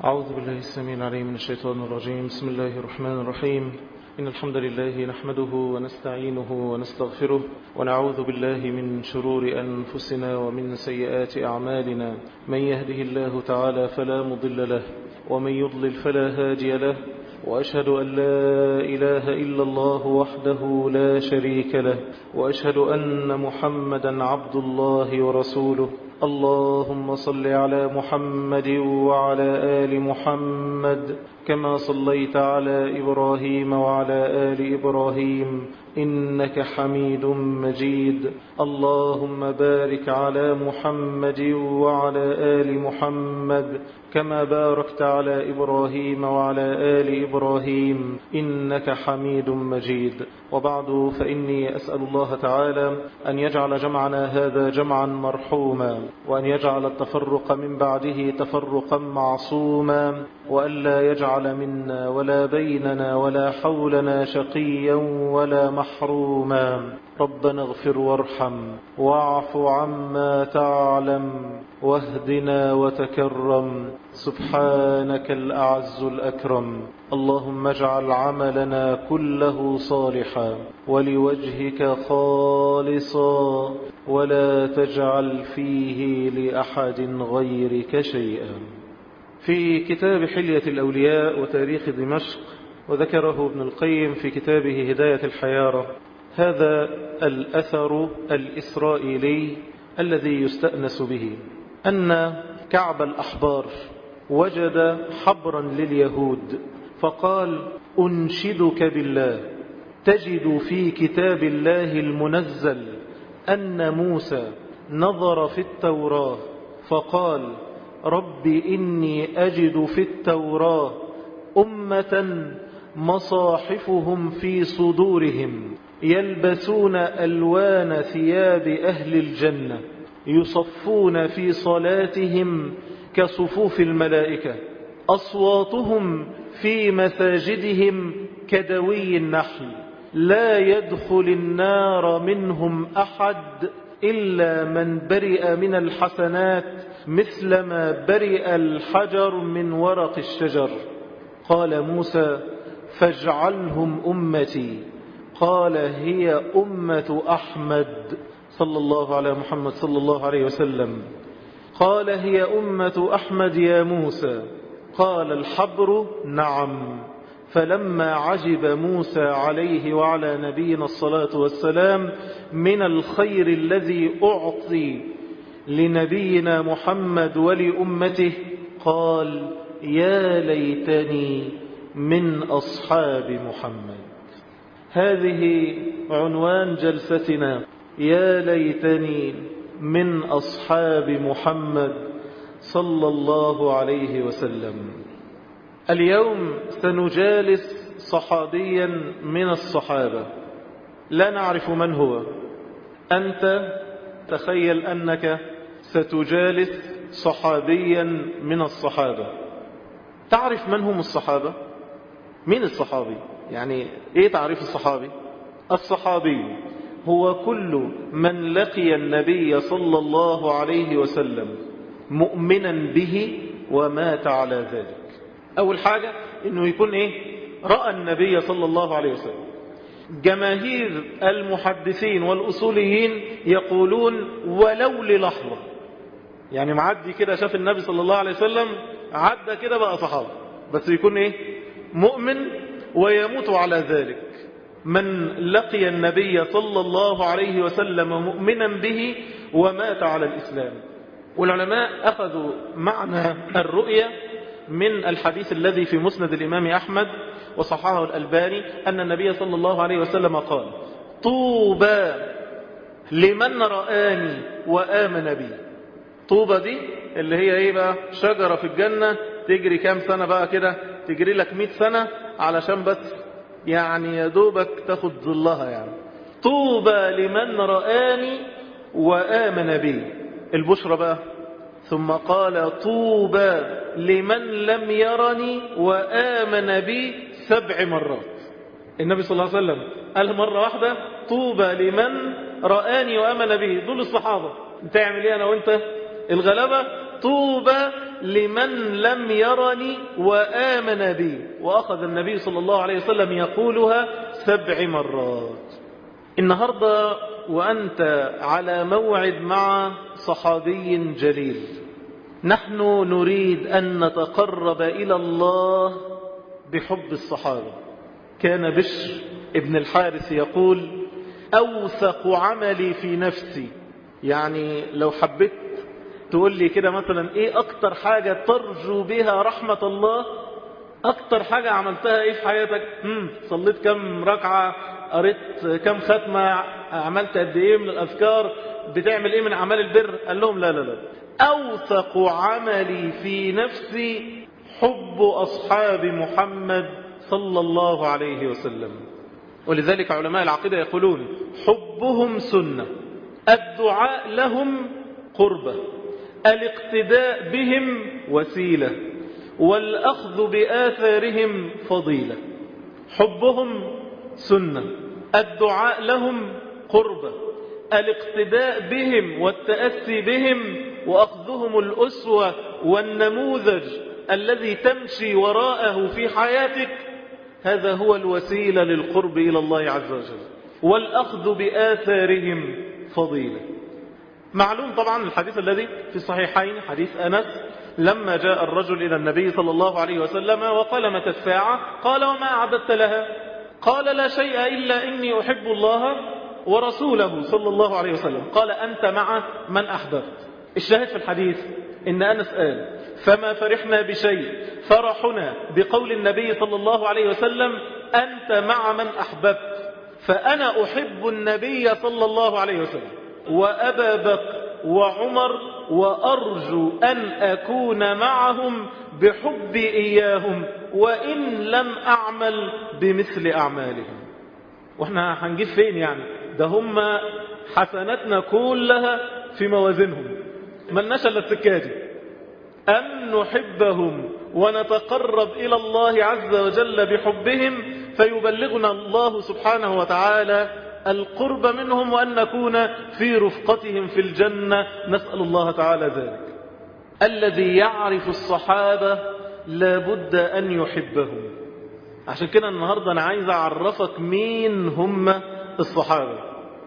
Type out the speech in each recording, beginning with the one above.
أعوذ بالله السميع العليم من الشيطان الرجيم. بسم الله الرحمن الرحيم. إن الحمد لله نحمده ونستعينه ونستغفره ونعوذ بالله من شرور أنفسنا ومن سيئات أعمالنا. من يهده الله تعالى فلا مضل له ومن يضلل فلا هادي له، وأشهد أن لا إله إلا الله وحده لا شريك له، وأشهد أن محمدا عبد الله ورسوله. اللهم صل على محمد وعلى آل محمد كما صليت على إبراهيم وعلى آل إبراهيم إنك حميد مجيد. اللهم بارك على محمد وعلى آل محمد كما باركت على إبراهيم وعلى آل إبراهيم إنك حميد مجيد. وبعد، فإني أسأل الله تعالى أن يجعل جمعنا هذا جمعا مرحوما، وأن يجعل التفرق من بعده تفرقا معصوما، وألا يجعل منا ولا بيننا ولا حولنا شقيا ولا محروما. ربنا اغفر وارحم واعف عما تعلم واهدنا وتكرم، سبحانك الأعز الأكرم. اللهم اجعل عملنا كله صالحا ولوجهك خالصا، ولا تجعل فيه لأحد غيرك شيئا. في كتاب حلية الأولياء وتاريخ دمشق، وذكره ابن القيم في كتابه هداية الحيارى، هذا الأثر الإسرائيلي الذي يستأنس به، أن كعب الأحبار وجد حبرا لليهود فقال: أنشدك بالله، تجد في كتاب الله المنزل أن موسى نظر في التوراة فقال: رب إني أجد في التوراة أمة مصاحفهم في صدورهم يلبسون ألوان ثياب أهل الجنة، يصفون في صلاتهم كصفوف الملائكة، أصواتهم في مساجدهم كدوي النحل، لا يدخل النار منهم أحد إلا من برئ من الحسنات مثل ما برئ الحجر من ورق الشجر. قال موسى: فاجعلهم أمتي. قال: هي أمة أحمد صلى الله على محمد صلى الله عليه وسلم. قال: هي أمة أحمد يا موسى. قال الحبر: نعم. فلما عجب موسى عليه وعلى نبينا الصلاة والسلام من الخير الذي أعطي لنبينا محمد ولأمته، قال: يا ليتني من أصحاب محمد. هذه عنوان جلستنا: يا ليتني من أصحاب محمد صلى الله عليه وسلم. اليوم سنجالس صحابيا من الصحابة لا نعرف من هو. أنت تخيل أنك ستجالس صحابيا من الصحابة. تعرف من هم الصحابة؟ مين الصحابي؟ يعني إيه تعريف الصحابي؟ الصحابي هو كل من لقي النبي صلى الله عليه وسلم مؤمنا به ومات على ذلك. أول حاجة إنه يكون رأى النبي صلى الله عليه وسلم. جماهير المحدثين والأصوليين يقولون ولو للحظة، يعني معدي كده شاف النبي صلى الله عليه وسلم، عدى كده بقى صحابة، بس يكون مؤمن ويموت على ذلك. من لقي النبي صلى الله عليه وسلم مؤمنا به ومات على الإسلام. والعلماء أخذوا معنى الرؤية من الحديث الذي في مسند الإمام أحمد وصححه الألباني، أن النبي صلى الله عليه وسلم قال: طوبى لمن رآني وآمن بي. طوبى دي اللي هي بقى شجرة في الجنة تجري كام سنة بقى كده، تجري لك 100 سنة علشان بس يعني يدوبك تاخد ظلها يعني. طوبى لمن رآني وآمن بي. البشرى بقى: ثم قال: طوبى لمن لم يرني وآمن بي 7 مرات. النبي صلى الله عليه وسلم قال مرة واحدة: طوبى لمن رآني وآمن بي. دول الصحابة. تعمل ايه أنا وانت الغلبة؟ طوبى لمن لم يرني وآمن بي. وأخذ النبي صلى الله عليه وسلم يقولها 7 مرات. النهاردة وأنت على موعد مع صحابي جليل، نحن نريد أن نتقرب إلى الله بحب الصحابة. كان بشر ابن الحارث يقول: أوثق عملي في نفسي. يعني لو حبيت تقول لي كده مثلا إيه أكتر حاجة ترجو بها رحمة الله، أكتر حاجة عملتها إيه في حياتك؟ صليت كم ركعة، قريت كم ختمة، عملت قد إيه من الأذكار، بتعمل إيه من أعمال البر؟ قال لهم لا لا لا، أوثق عملي في نفسي حب أصحاب محمد صلى الله عليه وسلم. ولذلك علماء العقيدة يقولون: حبهم سنة، الدعاء لهم قربة، الاقتداء بهم وسيلة، والأخذ بآثارهم فضيلة. حبهم سنة، الدعاء لهم قربة، الاقتداء بهم والتأسي بهم وأخذهم الأسوة والنموذج الذي تمشي وراءه في حياتك، هذا هو الوسيلة للقرب إلى الله عز وجل. والأخذ بآثارهم فضيلة. معلوم طبعا الحديث الذي في الصحيحين، حديث أنس لما جاء الرجل إلى النبي صلى الله عليه وسلم وقال: متى الساعة؟ قال: وما أعددت لها؟ قال: لا شيء إلا إني أحب الله ورسوله صلى الله عليه وسلم. قال: أنت مع من أحببت. الشاهد في الحديث إن أنس قال: فما فرحنا بشيء فرحنا بقول النبي صلى الله عليه وسلم: أنت مع من أحببت. فأنا أحب النبي صلى الله عليه وسلم وأبا بكر وعمر، وأرجو أن أكون معهم بحبي إياهم وإن لم أعمل بمثل أعمالهم. وإحنا هنجيب فين يعني؟ ده هم حسناتنا كلها في موازينهم، ملناش إلا السكادي. أن نحبهم ونتقرب إلى الله عز وجل بحبهم، فيبلغنا الله سبحانه وتعالى القرب منهم، وأن نكون في رفقتهم في الجنة، نسأل الله تعالى ذلك. الذي يعرف الصحابة لابد أن يحبهم. عشان كده النهاردة أنا عايز أعرفك مين هم الصحابة.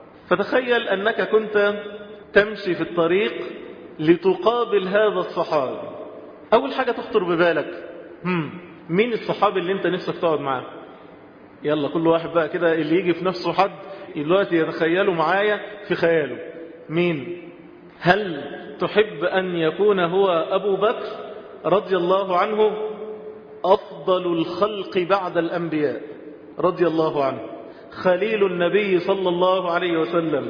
فتخيل أنك كنت تمشي في الطريق لتقابل هذا الصحابي. أول حاجة تخطر ببالك: مين الصحابي اللي أنت نفسك تقعد معاه؟ يلا كل واحد بقى كده اللي يجي في نفسه حد دلوقتي يتخيله معايا في خياله. مين؟ هل تحب أن يكون هو أبو بكر رضي الله عنه، أفضل الخلق بعد الأنبياء رضي الله عنه، خليل النبي صلى الله عليه وسلم،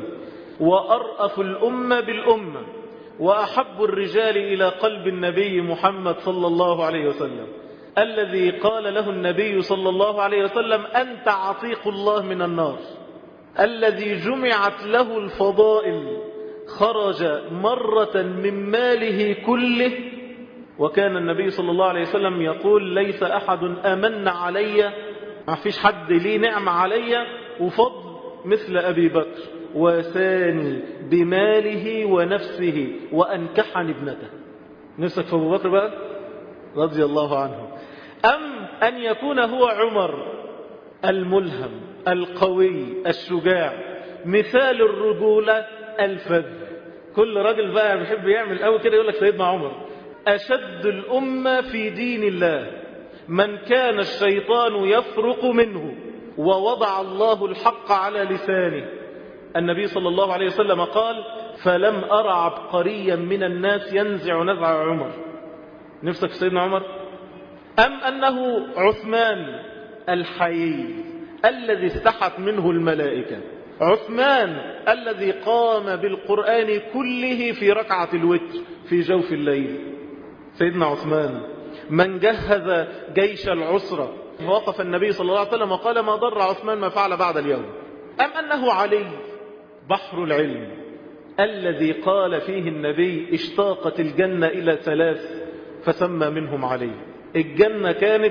وأرأف الأمة بالأمة، وأحب الرجال إلى قلب النبي محمد صلى الله عليه وسلم، الذي قال له النبي صلى الله عليه وسلم: أنت عتيق الله من النار، الذي جمعت له الفضائل، خرج مرة من ماله كله. وكان النبي صلى الله عليه وسلم يقول: ليس أحد أمن علي، ما فيش حد ليه نعم علي وفضل مثل أبي بكر، وساني بماله ونفسه وأنكحني ابنته. نفسك في أبو بكر بقى رضي الله عنه، أم أن يكون هو عمر الملهم القوي الشجاع، مثال الرجولة الفذ. كل راجل بقى بيحب يعمل قوي كده يقول لك سيدنا عمر: أشد الأمة في دين الله من كان الشيطان يفرق منه ووضع الله الحق على لسانه. النبي صلى الله عليه وسلم قال: فلم أرى عبقريا من الناس ينزع نزع عمر. نفسك في سيدنا عمر؟ أم أنه عثمان الحيي الذي استحت منه الملائكة، عثمان الذي قام بالقرآن كله في ركعة الوتر في جوف الليل. سيدنا عثمان من جهز جيش العسرة، وقف النبي صلى الله عليه وسلم وقال: ما ضر عثمان ما فعل بعد اليوم. أم أنه علي بحر العلم الذي قال فيه النبي: اشتاقت الجنة إلى 3 فسمى منهم علي. الجنة كانت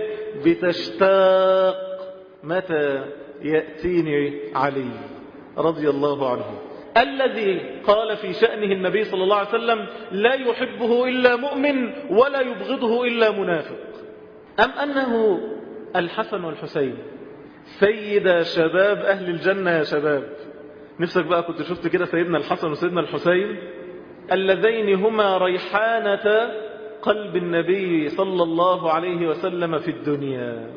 بتشتاق متى يأتيني علي رضي الله عنه. الذي قال في شأنه النبي صلى الله عليه وسلم لا يحبه إلا مؤمن ولا يبغضه إلا منافق؟ أم أنه الحسن والحسين سيد شباب أهل الجنة؟ يا شباب نفسك بقى كنت شفت كده سيدنا الحسن وسيدنا الحسين اللذين هما ريحانة قلب النبي صلى الله عليه وسلم في الدنيا.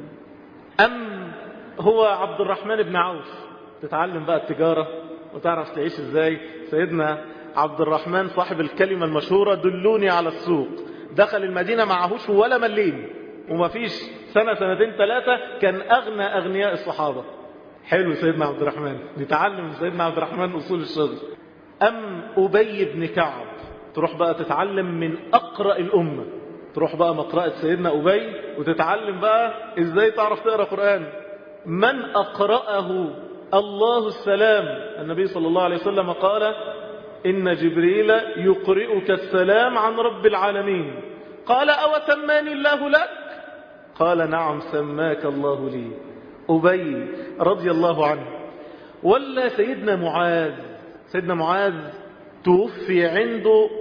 أم هو عبد الرحمن بن عوف تتعلم بقى التجارة وتعرف تعيش ازاي؟ سيدنا عبد الرحمن صاحب الكلمة المشهورة دلوني على السوق، دخل المدينة معهوش ولا مليم، وما فيش سنة سنتين ثلاثة كان أغنى أغنياء الصحابة. حلو سيدنا عبد الرحمن، نتعلم من سيدنا عبد الرحمن أصول الشغل. أم أبي بن كعب، تروح بقى تتعلم من أقرأ الأمة، تروح بقى مقرأة سيدنا أبي وتتعلم بقى إزاي تعرف تقرأ قرآن. من أقرأه الله السلام، النبي صلى الله عليه وسلم قال إن جبريل يقرئك السلام عن رب العالمين. قال أو سماني الله لك؟ قال نعم سماك الله لي. أبي رضي الله عنه. ولا سيدنا معاذ، سيدنا معاذ توفي عنده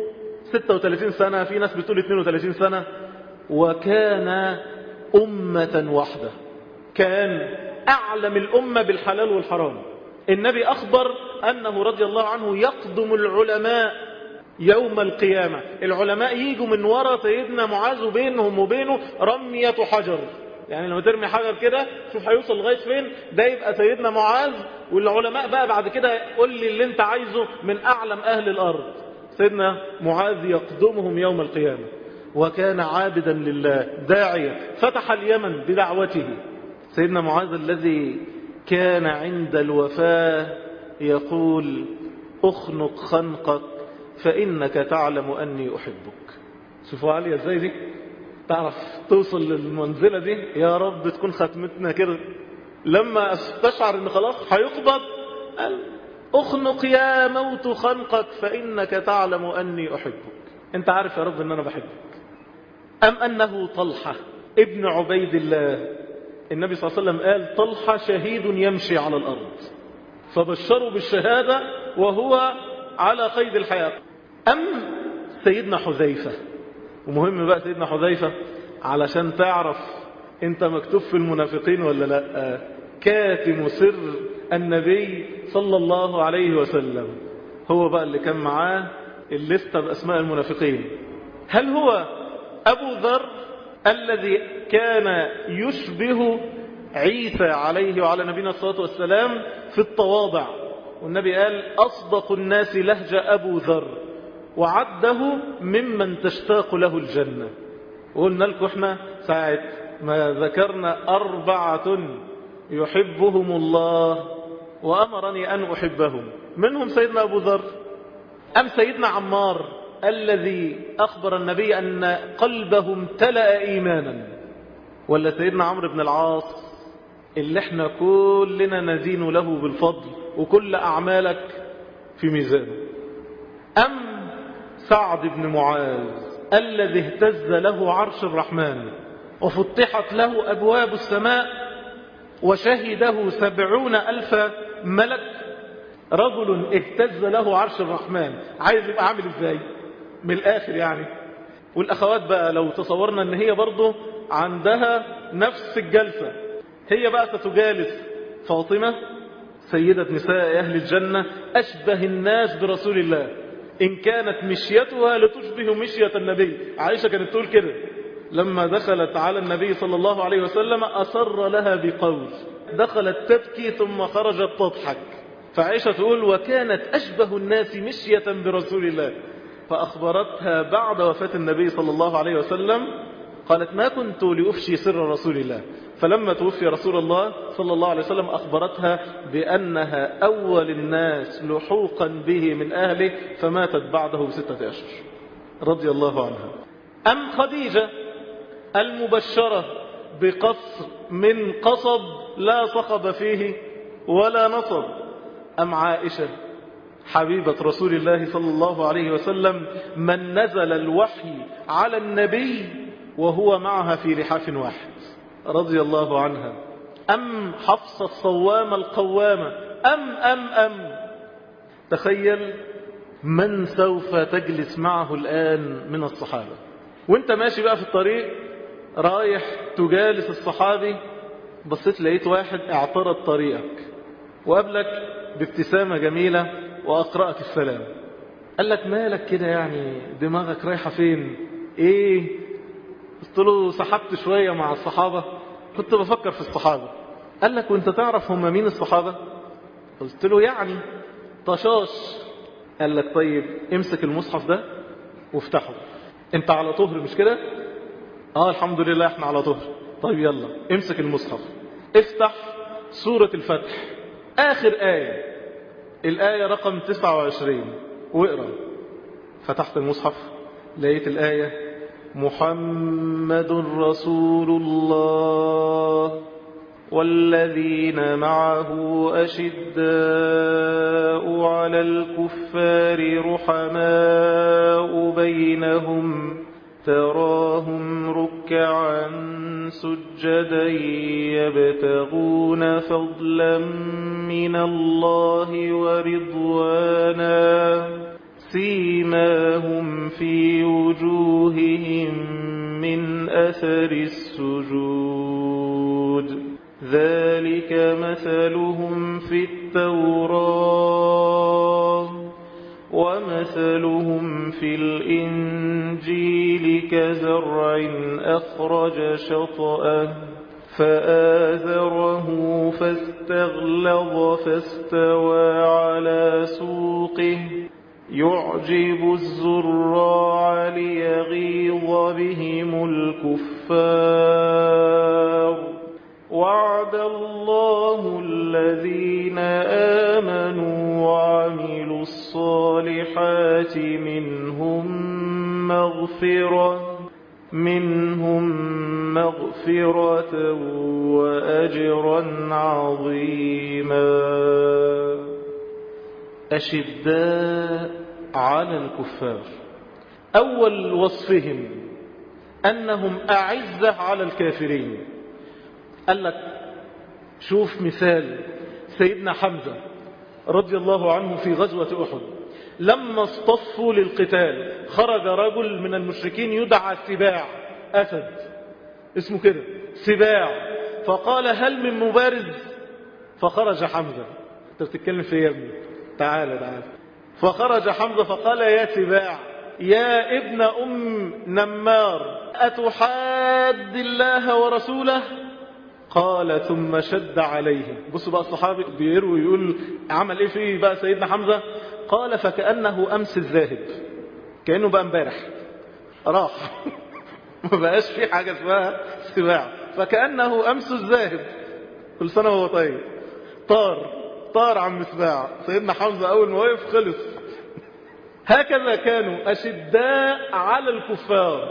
36 سنة، في ناس بتقول 32 سنة، وكان أمة واحدة، كان أعلم الأمة بالحلال والحرام. النبي أخبر أنه رضي الله عنه يقدم العلماء يوم القيامة، العلماء يجوا من وراء سيدنا معاذ وبينهم وبينه رمية حجر، يعني لما ترمي حجر كده شوف هيوصل لغاية فين، ده يبقى سيدنا معاذ، والعلماء بقى بعد كده قول لي اللي انت عايزه من أعلم أهل الأرض. سيدنا معاذ يقدمهم يوم القيامة، وكان عابدا لله داعيا، فتح اليمن بدعوته. سيدنا معاذ الذي كان عند الوفاة يقول اخنق خنقك فإنك تعلم أني أحبك. شوفوا عالية ازاي دي، تعرف توصل للمنزلة دي؟ يا رب تكون ختمتنا كده. لما استشعر ان خلاص هيقبض قال اخنق يا موت خنقك فإنك تعلم أني أحبك، انت عارف يا رب ان انا بحبك. أم أنه طلحة ابن عبيد الله، النبي صلى الله عليه وسلم قال طلحة شهيد يمشي على الأرض، فبشروا بالشهادة وهو على قيد الحياة. أم سيدنا حذيفة، ومهم بقى سيدنا حذيفة علشان تعرف انت مكتوب في المنافقين ولا لا، كاتم سر النبي صلى الله عليه وسلم، هو بقى اللي كان معاه الليستة بأسماء المنافقين. هل هو أبو ذر الذي كان يشبه عيسى عليه وعلى نبينا الصلاة والسلام في التواضع، والنبي قال أصدق الناس لهجة أبو ذر، وعده ممن تشتاق له الجنة. وقلنا لكم احنا ساعة ما ذكرنا 4 يحبهم الله وأمرني أن أحبهم، منهم سيدنا أبو ذر. أم سيدنا عمار الذي أخبر النبي أن قلبه امتلأ إيمانا، ولا سيدنا عمرو بن العاص اللي احنا كلنا ندين له بالفضل وكل أعمالك في ميزانه. أم سعد بن معاذ الذي اهتز له عرش الرحمن وفتحت له أبواب السماء وشهده 70,000 ملك، رجل اهتز له عرش الرحمن، عايز يبقى عامل ازاي من الآخر يعني. والأخوات بقى لو تصورنا ان هي برضو عندها نفس الجلسة، هي بقى ستجالس فاطمة سيدة نساء أهل الجنة أشبه الناس برسول الله، إن كانت مشيتها لتشبه مشية النبي. عائشة كانت تقول كده لما دخلت على النبي صلى الله عليه وسلم أسر لها بقول، دخلت تبكي ثم خرجت تضحك، فعائشة تقول وكانت أشبه الناس مشية برسول الله. فأخبرتها بعد وفاة النبي صلى الله عليه وسلم قالت ما كنت لأفشي سر رسول الله، فلما توفي رسول الله صلى الله عليه وسلم أخبرتها بأنها أول الناس لحوقا به من أهله، فماتت بعده ب6 أشهر رضي الله عنها. أم خديجة المبشرة بقصر من قصب لا صخب فيه ولا نصب؟ أم عائشة حبيبة رسول الله صلى الله عليه وسلم من نزل الوحي على النبي وهو معها في لحاف واحد رضي الله عنها؟ أم حفصة الصوامة القوامة؟ أم تخيل من سوف تجلس معه الآن من الصحابة، وانت ماشي بقى في الطريق رايح تجالس الصحابي، بصيت لقيت واحد اعترض طريقك وقابلك بابتسامة جميلة وأقرأك السلام. قال لك مالك كده، يعني دماغك رايحة فين؟ ايه؟ قلت له سحبت شوية مع الصحابة، كنت بفكر في الصحابة. قال لك وانت تعرف هم مين الصحابة؟ قلت له يعني طشاش. قال لك طيب امسك المصحف ده وافتحه، انت على طهر مش كده؟ الحمد لله احنا على طهر. طيب يلا امسك المصحف، افتح سورة الفتح آخر آية، الآية رقم 29 واقرأ. فتحت المصحف لقيت الآية محمد رسول الله والذين معه أشداء على الكفار رحماء بينهم تراهم ركعا سجدا يبتغون فضلا من الله ورضوانا سيماهم في وجوههم من أثر السجود ذلك مثلهم في التوراة ومثلهم في الإنجيل كزرع أخرج شطأه فآزره فاستغلظ فاستوى على سوقه يعجب الزراع ليغيظ بهم الكفار وعد الله الذين آمنوا وعملوا الصالحات منهم مغفرة وأجرا عظيما. أشداء على الكفار، أول وصفهم أنهم أعزة على الكافرين. قال لك شوف مثال سيدنا حمزة رضي الله عنه في غزوة أحد، لما اصطفوا للقتال خرج رجل من المشركين يدعى سباع، أسد اسمه كده سباع، فقال هل من مبارز؟ فخرج حمزة. انت بتتكلم في يا ابني، تعال. فخرج حمزة فقال يا سباع يا ابن أم نمار أتحاد الله ورسوله؟ قال ثم شد عليه. بصوا بقى الصحابي بيروي يقول عمل ايه فيه بقى سيدنا حمزة؟ قال فكأنه أمس الذاهب، كأنه بقى امبارح راح ما بقاش فيه حاجة اسمها سباع، فكأنه أمس الذاهب. كل سنة وهو طيب. طار عم سباع. سيدنا حمزة أول ما وقف خلص. هكذا كانوا أشداء على الكفار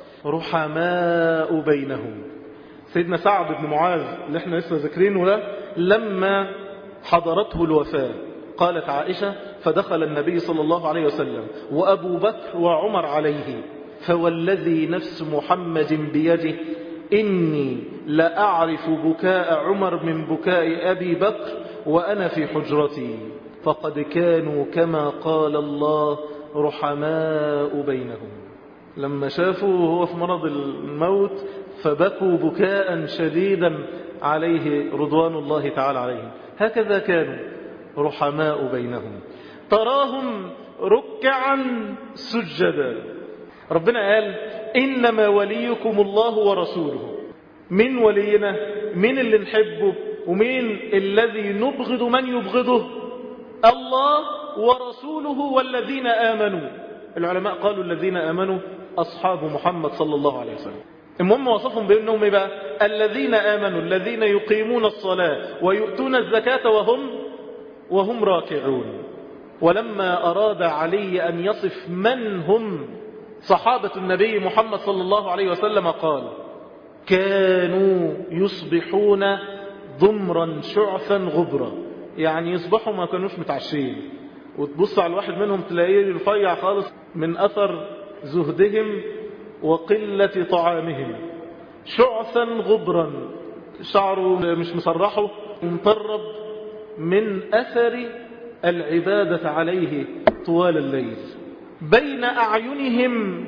رحماء بينهم. سيدنا سعد بن معاذ اللي احنا لسه ذاكرينه ده، لما حضرته الوفاة قالت عائشة فدخل النبي صلى الله عليه وسلم وأبو بكر وعمر عليه فوالذي نفس محمد بيده إني لأعرف بكاء عمر من بكاء أبي بكر وأنا في حجرتي فقد كانوا كما قال الله رحماء بينهم. لما شافوا هو في مرض الموت فبكوا بكاء شديدا عليه رضوان الله تعالى عليهم. هكذا كانوا رحماء بينهم تراهم ركعا سجدا. ربنا قال إنما وليكم الله ورسوله. من ولينا؟ من اللي نحبه ومين الذي نبغض من يبغضه؟ الله ورسوله والذين آمنوا. العلماء قالوا الذين آمنوا أصحاب محمد صلى الله عليه وسلم. المهم وصفهم بأنهم إيه بقى؟ الذين آمنوا الذين يقيمون الصلاة ويؤتون الزكاة وهم راكعون. ولما أراد علي أن يصف من هم صحابة النبي محمد صلى الله عليه وسلم قال كانوا يصبحون ضمرا شعثا غبرا، يعني يصبحوا ما كانوش متعشين، وتبص على الواحد منهم تلاقيه رفيع خالص من أثر زهدهم وقلة طعامهم، شعثا غبرا شعره مش مسرحه مطرب من أثر العبادة عليه طوال الليل. بين أعينهم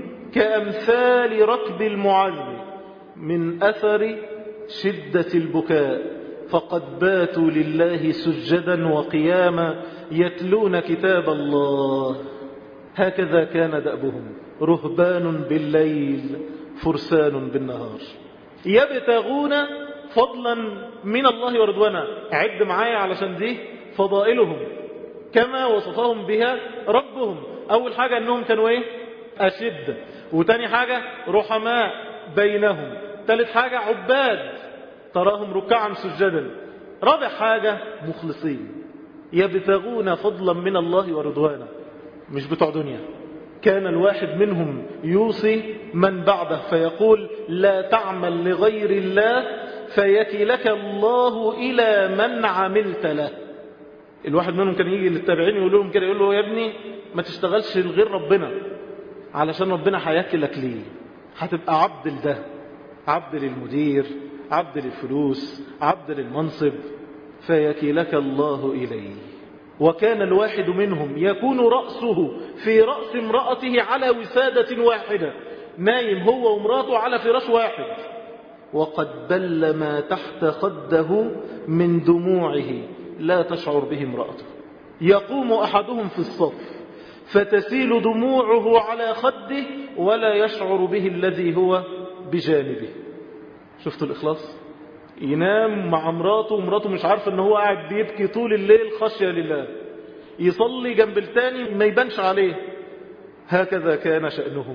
كأمثال ركب المعل من أثر شدة البكاء، فقد باتوا لله سجدا وقياما يتلون كتاب الله. هكذا كان دأبهم، رهبان بالليل فرسان بالنهار، يبتغون فضلا من الله ورضوانا. عد معايا علشان دي فضائلهم كما وصفهم بها ربهم. أول حاجة أنهم كانوا إيه؟ أشد. وتاني حاجة رحماء بينهم. ثالث حاجة عباد تراهم ركعا سجدا. رابع حاجة مخلصين يبتغون فضلا من الله ورضوانا، مش بتوع دنيا. كان الواحد منهم يوصي من بعده فيقول لا تعمل لغير الله فيكلك الله إلى من عملت له. الواحد منهم كان يجي للتابعين يقول لهم كده، يقول له يا ابني ما تشتغلش لغير ربنا علشان ربنا هيكلك ليه. هتبقى عبد لده، عبد للمدير، عبد للفلوس، عبد للمنصب، فيكلك الله إليه. وكان الواحد منهم يكون رأسه في رأس امرأته على وسادة واحدة، نايم هو وامراته على فراش واحد، وقد بل ما تحت خده من دموعه لا تشعر به امرأته. يقوم أحدهم في الصف فتسيل دموعه على خده ولا يشعر به الذي هو بجانبه. شفتوا الإخلاص؟ ينام مع امراته ومراته مش عارفة ان هو قاعد بيبكي طول الليل خشية لله، يصلي جنب التاني ما يبانش عليه. هكذا كان شأنهم،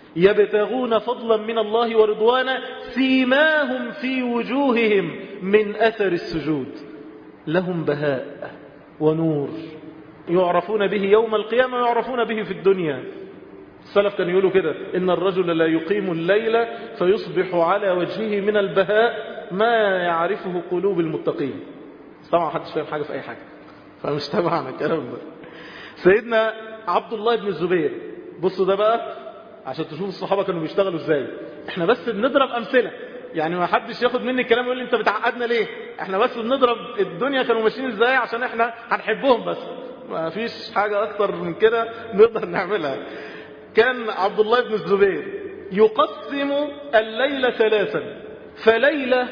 يبتغون فضلا من الله ورضوانا سيماهم في وجوههم من أثر السجود. لهم بهاء ونور يعرفون به يوم القيامة ويعرفون به في الدنيا. السلف كانوا يقولوا كده إن الرجل لا يقيم الليل فيصبح على وجهه من البهاء ما يعرفه قلوب المتقين. طبعا محدش فاهم حاجة في أي حاجة، فمش تبعنا الكلام ده. سيدنا عبد الله بن الزبير، بصوا ده بقى عشان تشوفوا الصحابة كانوا بيشتغلوا ازاي. احنا بس بنضرب أمثلة، يعني ما حدش ياخد مني الكلام ويقول لي انت بتعقدنا ليه. احنا بس بنضرب الدنيا كانوا ماشيين ازاي عشان احنا هنحبهم، بس ما فيش حاجة اكتر من كده نقدر نعملها. كان عبد الله بن الزبير يقسم الليل ثلاثا، فليلة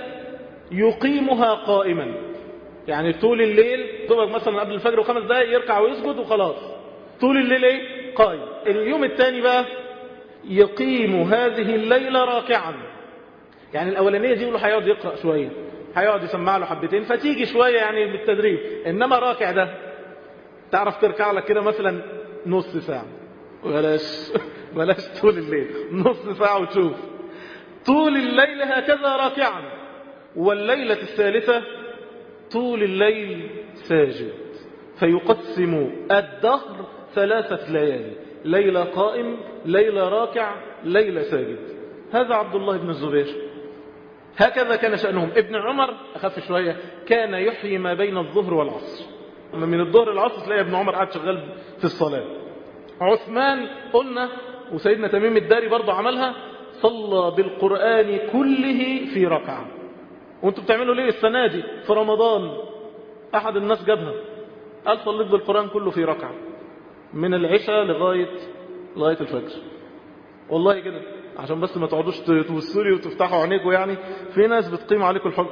يقيمها قائما، يعني طول الليل طبعا مثلا قبل الفجر و5 دقائق يركع ويسجد وخلاص، طول الليل ايه؟ قائم. اليوم الثاني بقى يقيم هذه الليلة راكعا، يعني الأولانية دي يقولوا هيقعد يقرأ شوية، هيقعد يسمع له حبتين فتيجي شوية يعني بالتدريب. إنما راكع ده تعرف تركع لك كده مثلا نص ساعة، بلاش طول الليل، نص ساعة وتشوف طول الليل هكذا راكعا. والليلة الثالثة طول الليل ساجد، فيقسم الدهر 3 ليالي، ليلة قائم، ليلة راكع، ليلة ساجد. هذا عبد الله بن الزبير، هكذا كان شأنهم. ابن عمر أخف شوية، كان يحيي ما بين الظهر والعصر، من الظهر العصر تلاقي ابن عمر قاعد شغال في الصلاة. عثمان قلنا، وسيدنا تميم الداري برضه عملها، صلى بالقرآن كله في ركعة. وانتوا بتعملوا ليه السنة دي في رمضان؟ أحد الناس جابها قال صليت بالقرآن كله في ركعة من العشاء لغاية الفجر. والله كده عشان بس ما تقعدوش توسولي وتفتحوا عينيكم، يعني في ناس بتقيم عليكم الحجة.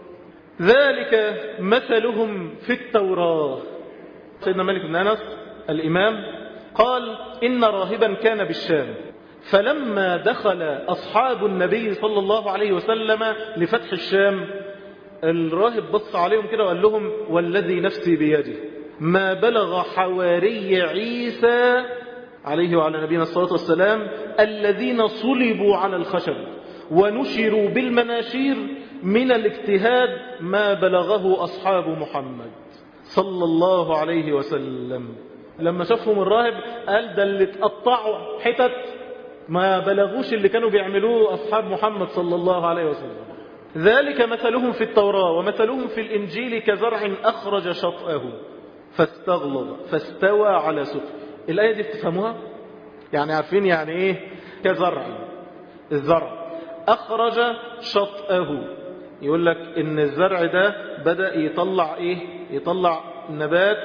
ذلك مثلهم في التوراة. سيدنا مالك بن أنس الإمام قال إن راهبا كان بالشام، فلما دخل أصحاب النبي صلى الله عليه وسلم لفتح الشام، الراهب بص عليهم كده وقال لهم والذي نفسي بيده ما بلغ حواري عيسى عليه وعلى نبينا الصلاة والسلام الذين صلبوا على الخشب ونشروا بالمناشير من الاجتهاد ما بلغه أصحاب محمد صلى الله عليه وسلم. لما شافهم الراهب قال ده اللي اتقطعوا حتت ما بلغوش اللي كانوا بيعملوه أصحاب محمد صلى الله عليه وسلم. ذلك مثلهم في التوراة ومثلهم في الإنجيل كزرع أخرج شطأه فاستغلظ فاستوى على سوقه. الآية دي بتفهموها؟ يعني عارفين يعني إيه كزرع؟ الزرع أخرج شطأه، يقول لك إن الزرع ده بدأ يطلع إيه؟ يطلع نبات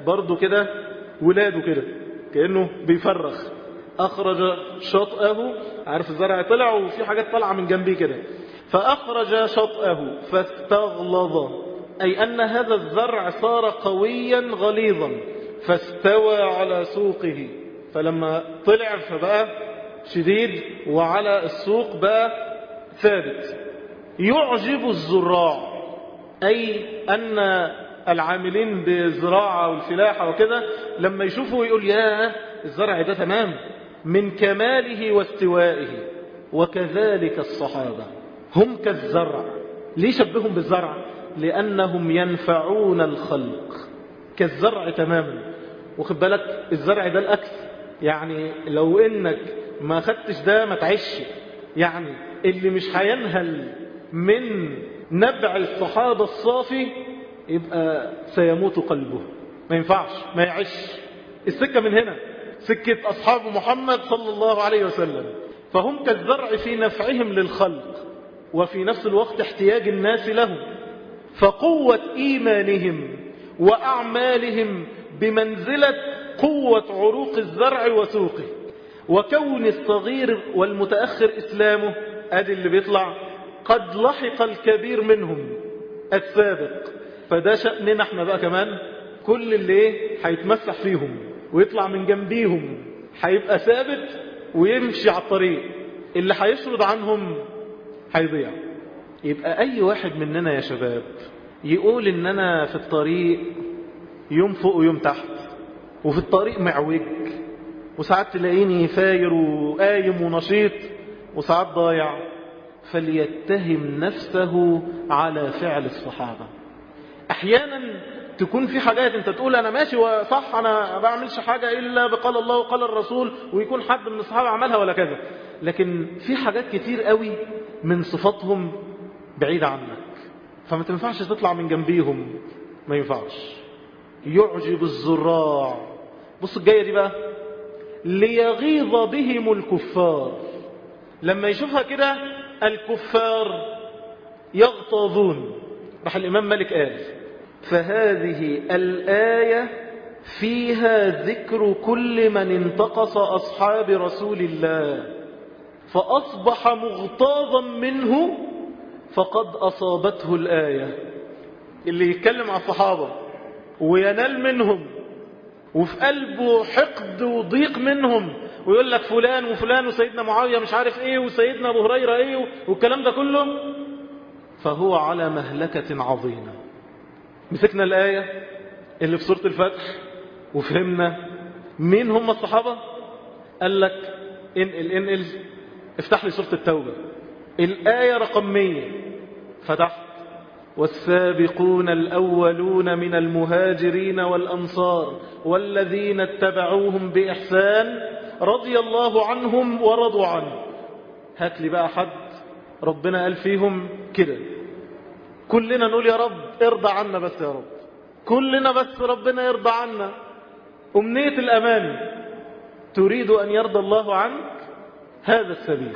برضو كده ولاده كده كأنه بيفرخ. أخرج شطأه، عارف الزرع طلع وفي حاجات طالعة من جنبيه كده، فأخرج شطأه فاستغلظ، أي أن هذا الزرع صار قويا غليظا فاستوى على سوقه، فلما طلع فبقى شديد وعلى السوق بقى ثابت. يعجب الزراع، أي أن العاملين بالزراعة والفلاحة وكده لما يشوفوا يقول يا الزرع ده تمام من كماله واستوائه. وكذلك الصحابة هم كالزرع. ليه شبههم بالزرع؟ لأنهم ينفعون الخلق كالزرع تماما. وخد بالك الزرع ده الأكل، يعني لو إنك ما خدتش ده ما تعيش، يعني اللي مش هينهل من نبع الصحابة الصافي يبقى سيموت قلبه، ما ينفعش ما يعيش. السكة من هنا سكة أصحاب محمد صلى الله عليه وسلم، فهم كالزرع في نفعهم للخلق وفي نفس الوقت احتياج الناس لهم. فقوة إيمانهم وأعمالهم بمنزلة قوة عروق الزرع وسوقه، وكون الصغير والمتأخر إسلامه أدي اللي بيطلع قد لحق الكبير منهم السابق. فده شأننا احنا بقى كمان، كل اللي هيتمسح فيهم ويطلع من جنبيهم هيبقى ثابت ويمشي على الطريق، اللي هيشرد عنهم هيضيع. يبقى أي واحد مننا يا شباب يقول إن أنا في الطريق يوم فوق ويوم تحت، وفي الطريق معوج، وساعات تلاقيني فاير وقايم ونشيط وساعات ضايع، فليتهم نفسه على فعل الصحابة. أحيانا تكون في حاجات انت تقول انا ماشي وصح، انا ما بعملش حاجة الا بقال الله وقال الرسول، ويكون حد من الصحابة عملها ولا كذا، لكن في حاجات كتير قوي من صفاتهم بعيدة عنك، فما تنفعش تطلع من جنبيهم، ما ينفعش. يعجب الزراع، بص الجاية دي بقى، ليغيظ بهم الكفار. لما يشوفها كده الكفار يغتاظون. راح الإمام مالك قال فهذه الآية فيها ذكر كل من انتقص أصحاب رسول الله فأصبح مغتاظا منه فقد أصابته الآية. اللي يتكلم عن الصحابة وينال منهم وفي قلبه حقد وضيق منهم ويقول لك فلان وفلان وسيدنا معاوية مش عارف ايه وسيدنا أبو هريرة ايه والكلام ده كله، فهو على مهلكة عظيمة. مسكنا الآية اللي في سورة الفتح وفهمنا مين هم الصحابة. قال لك انقل افتح لي سورة التوبة الآية رقم 100، فتحت والسابقون الأولون من المهاجرين والأنصار والذين اتبعوهم بإحسان رضي الله عنهم ورضوا عنه. هات لي بقى حد ربنا قال فيهم كده، كلنا نقول يا رب ارضى عنا بس، يا رب كلنا بس ربنا يرضى عنا. أمنية الأمان، تريد أن يرضى الله عنك، هذا السبيل.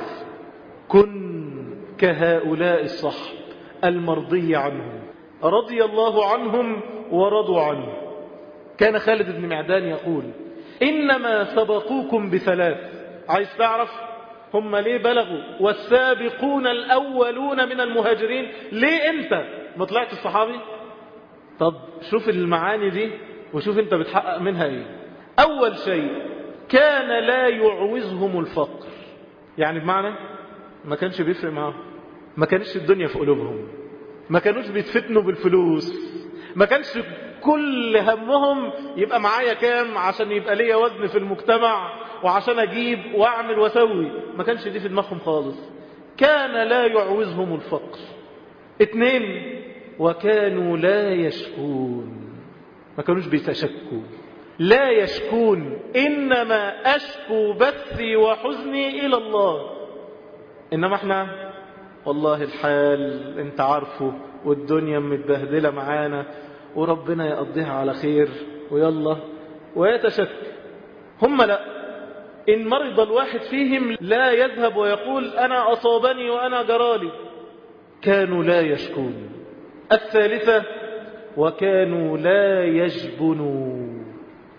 كن كهؤلاء الصحب المرضي عنهم رضي الله عنهم ورضوا عنه. كان خالد بن معدان يقول إنما سبقوكم بثلاث. عايز تعرف هم ليه بلغوا والسابقون الأولون من المهاجرين؟ ليه أنت ما طلعت الصحابي؟ طب شوف المعاني دي وشوف أنت بتحقق منها إيه. أول شيء كان لا يعوزهم الفقر، يعني بمعنى ما كانش بيفرق معهم، ما كانش الدنيا في قلوبهم، ما كانوش بيتفتنوا بالفلوس، ما كانش كل همهم يبقى معايا كام عشان يبقى ليا وزن في المجتمع وعشان أجيب وأعمل وأسوي، ما كانش دي في دماغهم خالص. كان لا يعوزهم الفقر. 2 وكانوا لا يشكون، ما كانوش بيتشكوا، لا يشكون إنما أشكو بثي وحزني إلى الله. إنما احنا والله الحال انت عارفه والدنيا متبهدلة معانا وربنا يقضيها على خير ويلا ويتشك. هم لا، إن مرض الواحد فيهم لا يذهب ويقول أنا أصابني وأنا جرالي. كانوا لا يشكون. 3 وكانوا لا يجبنون،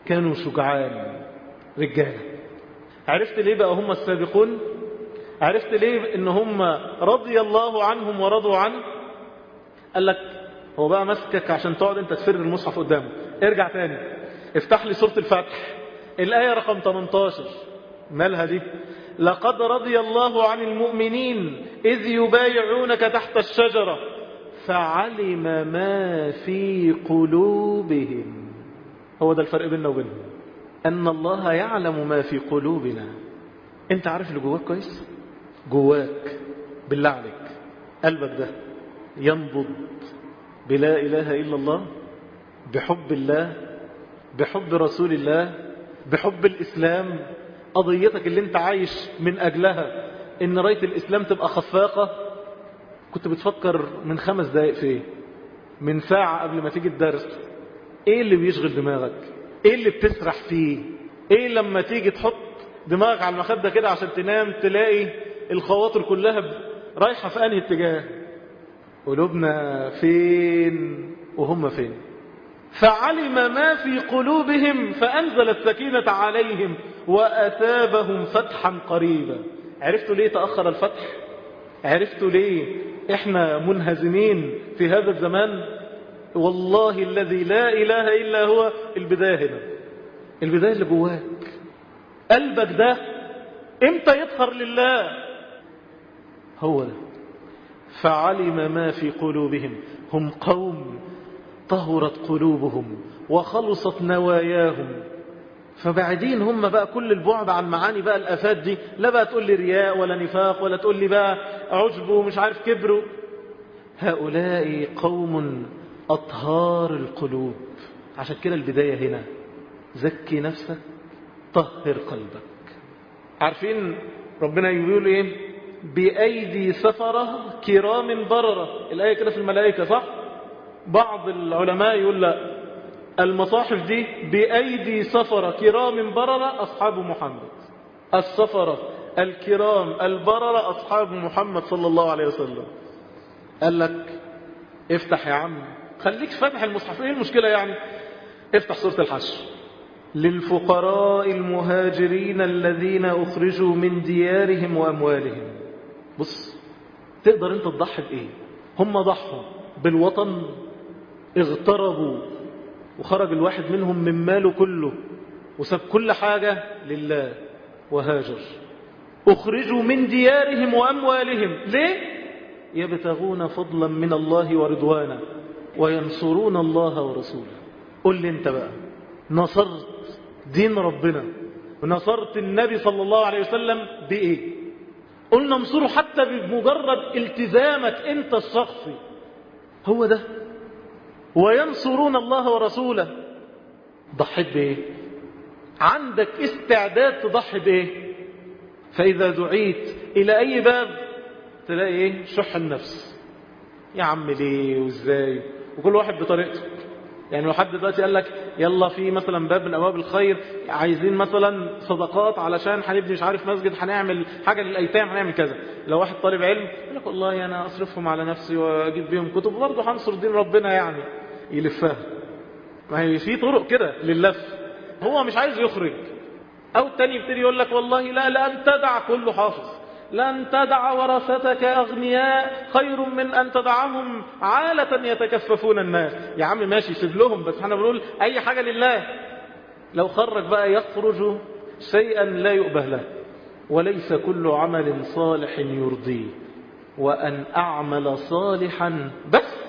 كانوا شجعان رجالة. عرفت ليه بقى هم السابقون؟ عرفت ليه ان هم رضي الله عنهم ورضوا عنه؟ قال لك هو بقى مسكك عشان تقعد انت تفر المصحف قدامه. ارجع تاني افتح لي سورة الفتح الآية رقم 18. مالها دي؟ لقد رضي الله عن المؤمنين إذ يبايعونك تحت الشجرة فعلم ما في قلوبهم. هو ده الفرق بيننا وبينهم، أن الله يعلم ما في قلوبنا. انت عارف اللي جواك كويس؟ جواك بالله عليك قلبك ده ينبض بلا إله إلا الله، بحب الله، بحب رسول الله، بحب الإسلام، قضيتك اللي انت عايش من أجلها إن راية الإسلام تبقى خفاقة. كنت بتفكر من 5 دقائق في ايه؟ من ساعة قبل ما تيجي الدرس ايه اللي بيشغل دماغك؟ ايه اللي بتسرح فيه؟ ايه لما تيجي تحط دماغك على المخدة كده عشان تنام تلاقي الخواطر كلها رايحة في انهي اتجاه؟ قلوبنا فين وهم فين؟ فعلم ما في قلوبهم فأنزل السكينة عليهم وأثابهم فتحا قريبا. عرفتوا ليه تأخر الفتح؟ عرفتوا ليه احنا منهزمين في هذا الزمان؟ والله الذي لا إله إلا هو البداية هنا، البداية اللي جواك. قلبك ده امتى يطهر لله؟ هو ده. فعلم ما في قلوبهم، هم قوم طهرت قلوبهم وخلصت نواياهم. فبعدين هم بقى كل البعد عن معاني بقى الآفات دي. لا بقى تقول لي رياء ولا نفاق ولا تقول لي بقى عجب ومش عارف كبر. هؤلاء قوم أطهار القلوب. عشان كده البداية هنا، زكي نفسك طهر قلبك. عارفين ربنا يقول ايه؟ بأيدي سفرة كرام بررة. الآية كده في الملائكة صح؟ بعض العلماء يقول لا، المصاحف دي بأيدي سفرة كرام بررة أصحاب محمد. السفرة الكرام البررة أصحاب محمد صلى الله عليه وسلم. قال لك افتح يا عم، خليك فاتح المصحف، ايه المشكلة يعني؟ افتح سورة الحشر. للفقراء المهاجرين الذين أخرجوا من ديارهم وأموالهم. بص، تقدر انت تضحي بإيه؟ هم ضحوا بالوطن، اغتربوا وخرج الواحد منهم من ماله كله وساب كل حاجة لله وهاجر. أخرجوا من ديارهم وأموالهم ليه؟ يبتغون فضلا من الله ورضوانا وينصرون الله ورسوله. قل لي انت بقى، نصرت دين ربنا ونصرت النبي صلى الله عليه وسلم بإيه؟ قلنا انصره حتى بمجرد التزامك انت الشخصي. هو ده. وينصرون الله ورسوله. ضحيت بإيه؟ عندك استعداد تضحي بإيه؟ فإذا دعيت إلى أي باب تلاقي إيه؟ شح النفس. يا عم ليه وإزاي؟ وكل واحد بطريقته. يعني لو حد دلوقتي قال لك يلا في مثلا باب من أبواب الخير عايزين مثلا صدقات علشان هنبني مش عارف مسجد، هنعمل حاجة للأيتام، هنعمل كذا. لو واحد طالب علم يقول لك والله أنا أصرفهم على نفسي وأجيب بيهم كتب برضه هنصر دين ربنا، يعني يلفها. ما هي في طرق كده لللف. هو مش عايز يخرج. أو التاني يبتدي يقول لك والله لا، لأن تدع كله حافظ، لأن تدع ورثتك أغنياء خير من أن تدعهم عالة يتكففون الناس. يا عم ماشي سيب لهم، بس احنا بنقول أي حاجة لله. لو خرج بقى يخرج شيئا لا يؤبه له. وليس كل عمل صالح يرضيه، وأن أعمل صالحا بس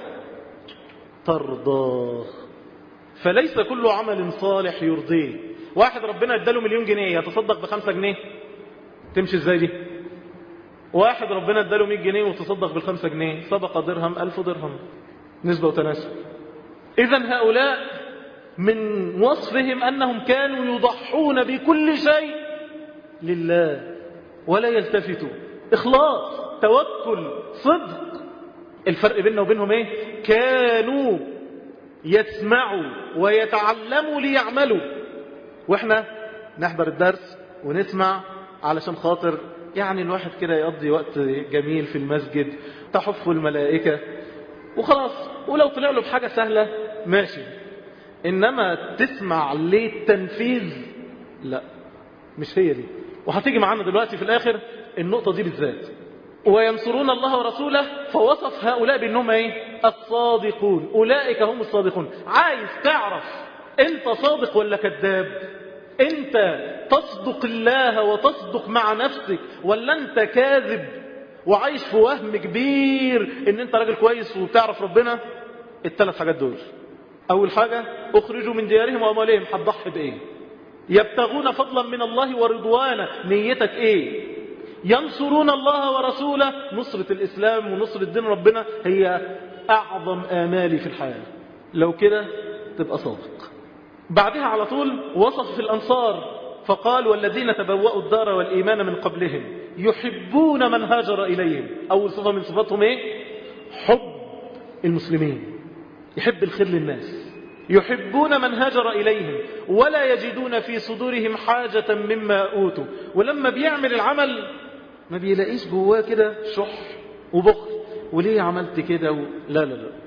ترضاه. فليس كل عمل صالح يرضيه. واحد ربنا اداله 1,000,000 جنيه يتصدق ب5 جنيه، تمشي ازاي دي؟ واحد ربنا اداله 100 جنيه وتصدق بال5 جنيه، سبق درهم 1000 درهم، نسبة وتناسب. إذن هؤلاء من وصفهم أنهم كانوا يضحون بكل شيء لله ولا يلتفتوا. إخلاص، توكل، صدق. الفرق بيننا وبينهم ايه؟ كانوا يسمعوا ويتعلموا ليعملوا، واحنا نحضر الدرس ونسمع علشان خاطر يعني الواحد كده يقضي وقت جميل في المسجد، تحف الملائكة وخلاص. ولو طلع له بحاجة سهلة ماشي، إنما تسمع للتنفيذ لا، مش هي دي. وهتيجي معانا دلوقتي في الآخر النقطة دي بالذات. وينصرون الله ورسوله، فوصف هؤلاء بأنهم ايه؟ الصادقون. أولئك هم الصادقون. عايز تعرف انت صادق ولا كذاب؟ انت تصدق الله وتصدق مع نفسك، ولا انت كاذب وعايش في وهم كبير ان انت راجل كويس وبتعرف ربنا؟ الثلاث حاجات دول. اول حاجة اخرجوا من ديارهم واموالهم، هتضحي بايه؟ يبتغون فضلا من الله ورضوانا، نيتك ايه؟ ينصرون الله ورسوله، نصرة الإسلام ونصرة دين ربنا هي أعظم آمالي في الحياة. لو كده تبقى صادق. بعدها على طول وصف في الأنصار فقال والذين تبوأوا الدار والإيمان من قبلهم يحبون من هاجر إليهم. أول صفة من صفاتهم إيه؟ حب المسلمين، يحب الخير للناس. يحبون من هاجر إليهم ولا يجدون في صدورهم حاجة مما أوتوا. ولما بيعمل العمل ما بيلاقيش جواه كده شح وبخل، وليه عملت كده لا لا لا.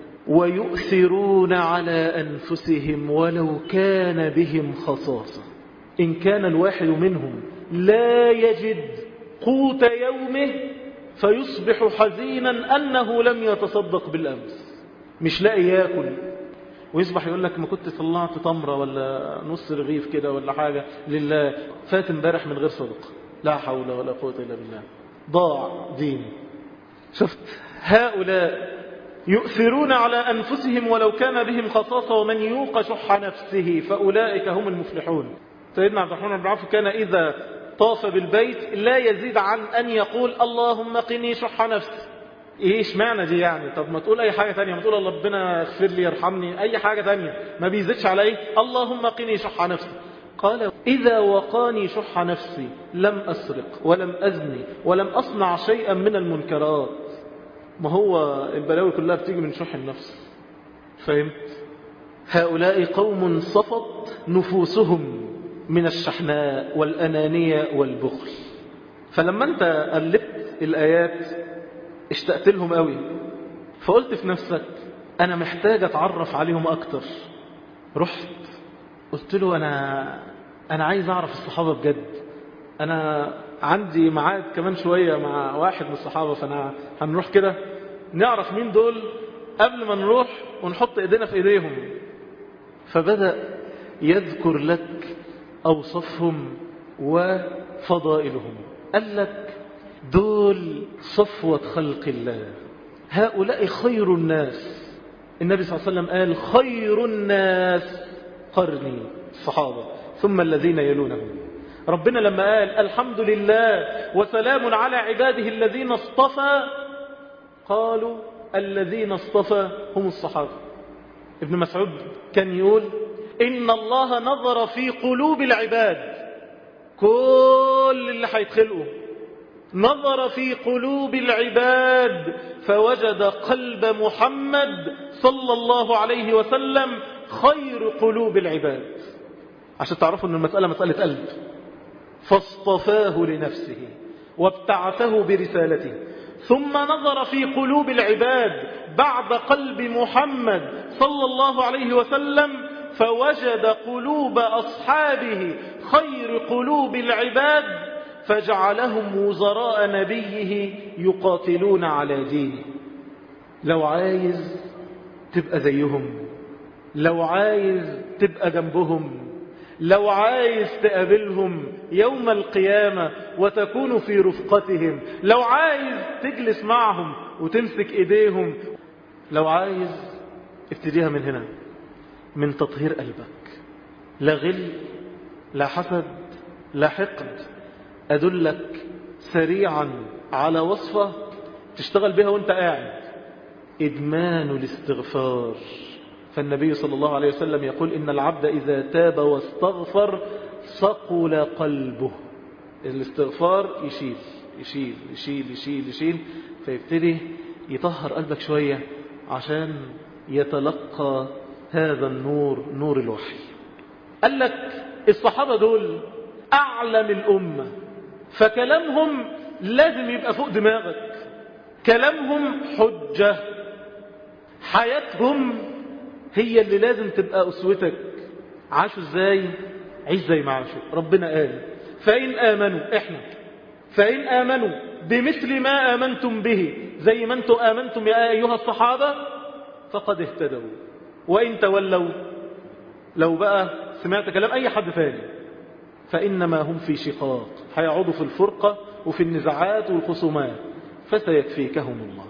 ويؤثرون على أنفسهم ولو كان بهم خصاصة. إن كان الواحد منهم لا يجد قوت يومه فيصبح حزينا أنه لم يتصدق بالأمس، مش لاقي ياكل، ويصبح يقول لك ما كنت طلعت تمرة ولا نص رغيف كده ولا حاجة لله، فات امبارح من غير صدق. لا حول ولا قوة إلا بالله، ضاع دين. شفت هؤلاء يؤثرون على أنفسهم ولو كان بهم خصاصة ومن يوق شح نفسه فأولئك هم المفلحون. سيدنا عبد الرحمن بن عوف كان إذا طاف بالبيت لا يزيد عن أن يقول اللهم قني شح نفسي. ايش معنى دي يعني؟ طب ما تقول اي حاجة تانية، ما تقول ربنا اغفر لي يرحمني، اي حاجة تانية، ما بيزيدش على ايه؟ اللهم قني شح نفسي. قال إذا وقاني شح نفسي لم أسرق ولم أزني ولم أصنع شيئا من المنكرات. ما هو البلاوي كلها بتيجي من شح النفس. فهمت؟ هؤلاء قوم صفت نفوسهم من الشحناء والأنانية والبخل. فلما أنت قلبت الآيات اشتقت لهم قوي، فقلت في نفسك أنا محتاج أتعرف عليهم أكتر. رحت قلت له أنا عايز أعرف الصحابة بجد. أنا عندي ميعاد كمان شوية مع واحد من الصحابة، فأنا هنروح كده نعرف مين دول قبل ما نروح ونحط إيدينا في إيديهم. فبدأ يذكر لك أوصافهم وفضائلهم. قال لك دول صفوة خلق الله، هؤلاء خير الناس. النبي صلى الله عليه وسلم قال خير الناس قرني، الصحابة، ثم الذين يلونهم. ربنا لما قال الحمد لله وسلام على عباده الذين اصطفى، قالوا الذين اصطفى هم الصحابة. ابن مسعود كان يقول إن الله نظر في قلوب العباد، كل اللي هيتخلقوا نظر في قلوب العباد فوجد قلب محمد صلى الله عليه وسلم خير قلوب العباد. عشان تعرفوا أن المسألة مسألة قلب. فاصطفاه لنفسه وابتعثه برسالته، ثم نظر في قلوب العباد بعد قلب محمد صلى الله عليه وسلم فوجد قلوب أصحابه خير قلوب العباد فجعلهم وزراء نبيه يقاتلون على دينه. لو عايز تبقى زيهم، لو عايز تبقى جنبهم، لو عايز تقابلهم يوم القيامة وتكون في رفقتهم، لو عايز تجلس معهم وتمسك ايديهم، لو عايز ابتديها من هنا، من تطهير قلبك. لا غل، لا حسد، لا حقد. أدلك سريعا على وصفة تشتغل بها وانت قاعد: إدمان الاستغفار. فالنبي صلى الله عليه وسلم يقول إن العبد إذا تاب واستغفر صقل قلبه. الاستغفار يشيل يشيل يشيل يشيل يشيل، فيبتدي يطهر قلبك شوية عشان يتلقى هذا النور، نور الوحي. قال لك الصحابة دول أعلم الأمة، فكلامهم لازم يبقى فوق دماغك. كلامهم حجة، حياتهم هي اللي لازم تبقى أسوتك. عاشوا ازاي؟ عيش زي ما عاشوا. ربنا قال فإن آمنوا، فإن آمنوا بمثل ما آمنتم به، زي ما انتم آمنتم يا أيها الصحابة، فقد اهتدوا. وإن تولوا، لو بقى سمعت كلام أي حد ثاني، فإنما هم في شقاق، هيعودوا في الفرقة وفي النزاعات والخصومات، فسيكفيكهم الله.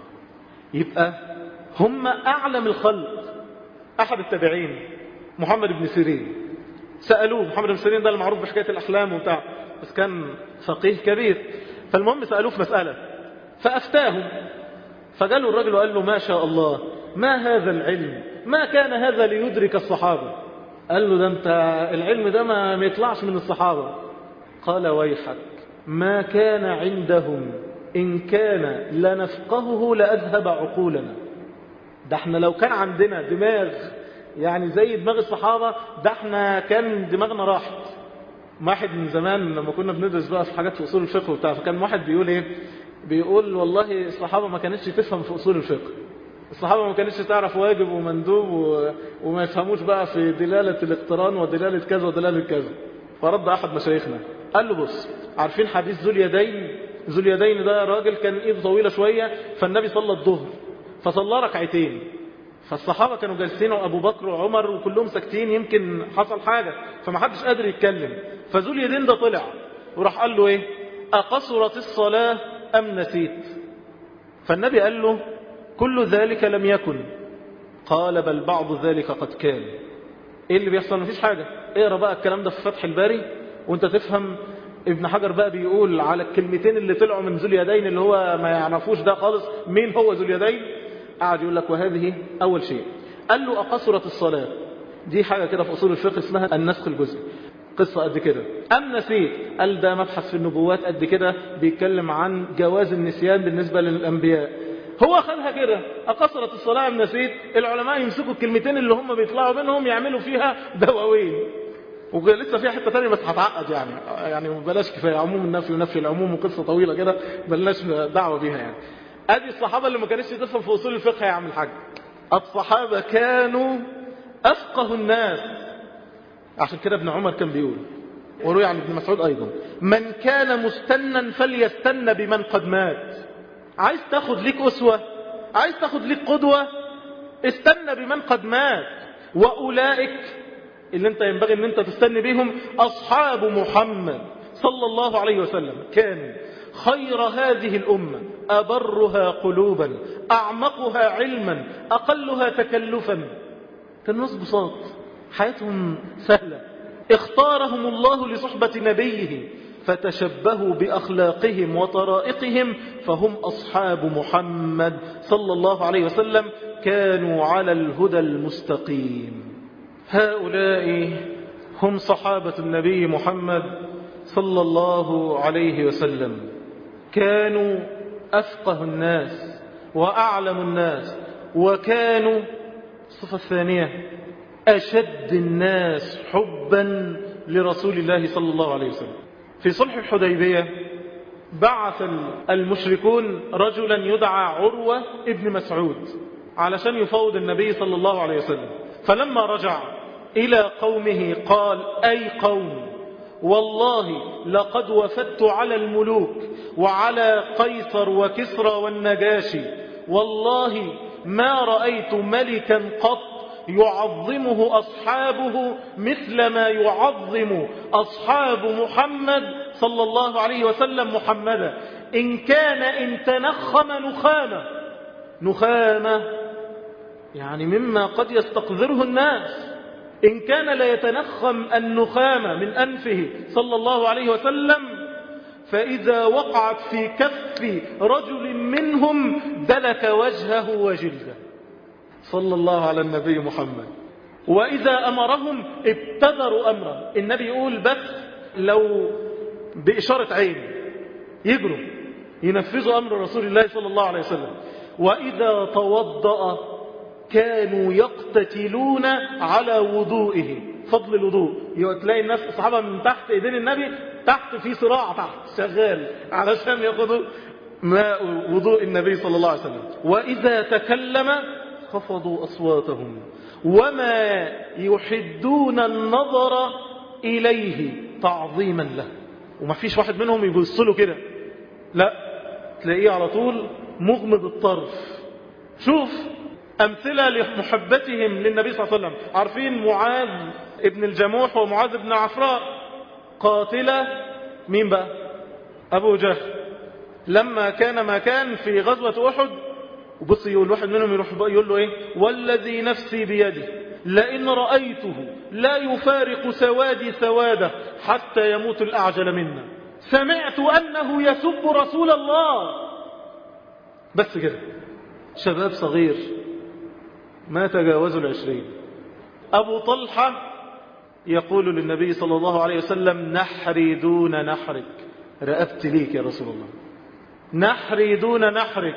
يبقى هم أعلم الخلق. أحد التابعين محمد بن سيرين سألوه، محمد بن سيرين ده المعروف بحكاية الأحلام وبتاع، بس كان فقيه كبير. فالمهم سألوه في مسألة فأفتاهم، فقالوا الرجل وقال له ما شاء الله، ما هذا العلم، ما كان هذا ليدرك الصحابة. قال له ده انت العلم ده ما يطلعش من الصحابة. قال ويحك، ما كان عندهم إن كان لنفقهه لأذهب عقولنا. ده احنا لو كان عندنا دماغ يعني زي دماغ الصحابة، ده احنا كان دماغنا راحت. واحد من زمان لما كنا بندرس بقى في حاجات في أصول الفقه وبتاع، فكان واحد بيقول ايه، بيقول والله الصحابة ما كانتش تفهم في أصول الفقه، الصحابة ما كانتش تعرف واجب ومندوب وما يفهموش بقى في دلالة الاقتران ودلالة كذا ودلالة كذا. فرد أحد مشايخنا قال له بص، عارفين حديث ذو اليدين؟ ذو اليدين ده راجل كان ايده طويلة شوية، فالنبي صلى الظهر فصلى ركعتين، فالصحابة كانوا جالسين وأبو بكر وعمر وكلهم ساكتين، يمكن حصل حاجة فما حدش قادر يتكلم. فذو اليدين ده طلع وراح قال له ايه، أقصرت الصلاة أم نسيت؟ فالنبي قال له كل ذلك لم يكن. قال بل بعض ذلك قد كان. ايه اللي بيحصل؟ مفيش حاجة. اقرأ بقى الكلام ده في فتح الباري وانت تفهم. ابن حجر بقى بيقول على الكلمتين اللي طلعوا من ذو اليدين اللي هو ما يعرفوش ده خالص مين هو ذو اليدين، قاعد يقول لك وهذه أول شيء. قال له أقصرت الصلاة، دي حاجة كده في أصول الفقه اسمها النسخ الجزئي، قصة قد كده. أم نسيت؟ قال ده مبحث في النبوات قد كده بيتكلم عن جواز النسيان بالنسبة للأنبياء. هو خدها كده أقصرت الصلاة أم نسيت. العلماء يمسكوا الكلمتين اللي هم بيطلعوا منهم يعملوا فيها دواوين، ولسه فيها حتة تانية بس هتعقد يعني بلاش، كفاية عموم النفي ونفي العموم وقصة طويلة كده بلاش دعوة بيها يعني. ادي الصحابة اللي ما كانتش تفهم في أصول الفقه يا عم الحاج. الصحابة كانوا أفقه الناس. عشان كده ابن عمر كان بيقول، وروي عن ابن مسعود أيضا، من كان مستنا فليستن بمن قد مات. عايز تاخد ليك أسوة، عايز تاخد ليك قدوة، استنى بمن قد مات. وأولئك اللي انت ينبغي ان انت تستنى بهم أصحاب محمد صلى الله عليه وسلم، كانوا خير هذه الأمة، أبرها قلوبا، أعمقها علما، أقلها تكلفا. كان ناس بساط، حياتهم سهلة، اختارهم الله لصحبة نبيه، فتشبهوا بأخلاقهم وطرائقهم، فهم أصحاب محمد صلى الله عليه وسلم، كانوا على الهدى المستقيم. هؤلاء هم صحابة النبي محمد صلى الله عليه وسلم، كانوا أفقه الناس وأعلم الناس، وكانوا الصفة الثانية أشد الناس حبا لرسول الله صلى الله عليه وسلم. في صلح الحديبية بعث المشركون رجلا يدعى عروة ابن مسعود علشان يفاوض النبي صلى الله عليه وسلم. فلما رجع إلى قومه قال أي قوم، والله لقد وفدت على الملوك وعلى قيصر وكسرى والنجاشي، والله ما رأيت ملكا قط يعظمه أصحابه مثل ما يعظم أصحاب محمد صلى الله عليه وسلم محمدا. إن كان إن تنخم نخامة يعني مما قد يستقذره الناس، إن كان لا يتنخم النخامة من أنفه صلى الله عليه وسلم، فإذا وقعت في كف رجل منهم دلك وجهه وجلده صلى الله على النبي محمد. وإذا أمرهم ابتدروا أمره. النبي يقول بس لو بإشارة عين يجروا ينفذوا أمر رسول الله صلى الله عليه وسلم. وإذا توضأ كانوا يقتتلون على وضوئه، فضل الوضوء. تلاقي الناس الصحابة من تحت ايدين النبي تحت في صراع تحت شغال علشان ياخذوا ماء وضوء النبي صلى الله عليه وسلم. وإذا تكلم خفضوا أصواتهم وما يحدون النظر إليه تعظيما له. وما فيش واحد منهم يبص له كده، لا، تلاقيه على طول مغمض الطرف. شوف أمثلة لمحبتهم للنبي صلى الله عليه وسلم. عارفين معاذ ابن الجموح ومعاذ ابن عفراء قاتلة مين بقى؟ أبو جهل. لما كان ما كان في غزوة أحد، وبص يقول واحد منهم يروح يقول له إيه؟ والذي نفسي بيده لئن رأيته لا يفارق سوادي سواده حتى يموت الأعجل منا، سمعت أنه يسب رسول الله. بس كده، شباب صغير ما تجاوزوا 20. أبو طلحة يقول للنبي صلى الله عليه وسلم نحري دون نحرك، رأبت ليك يا رسول الله، نحري دون نحرك.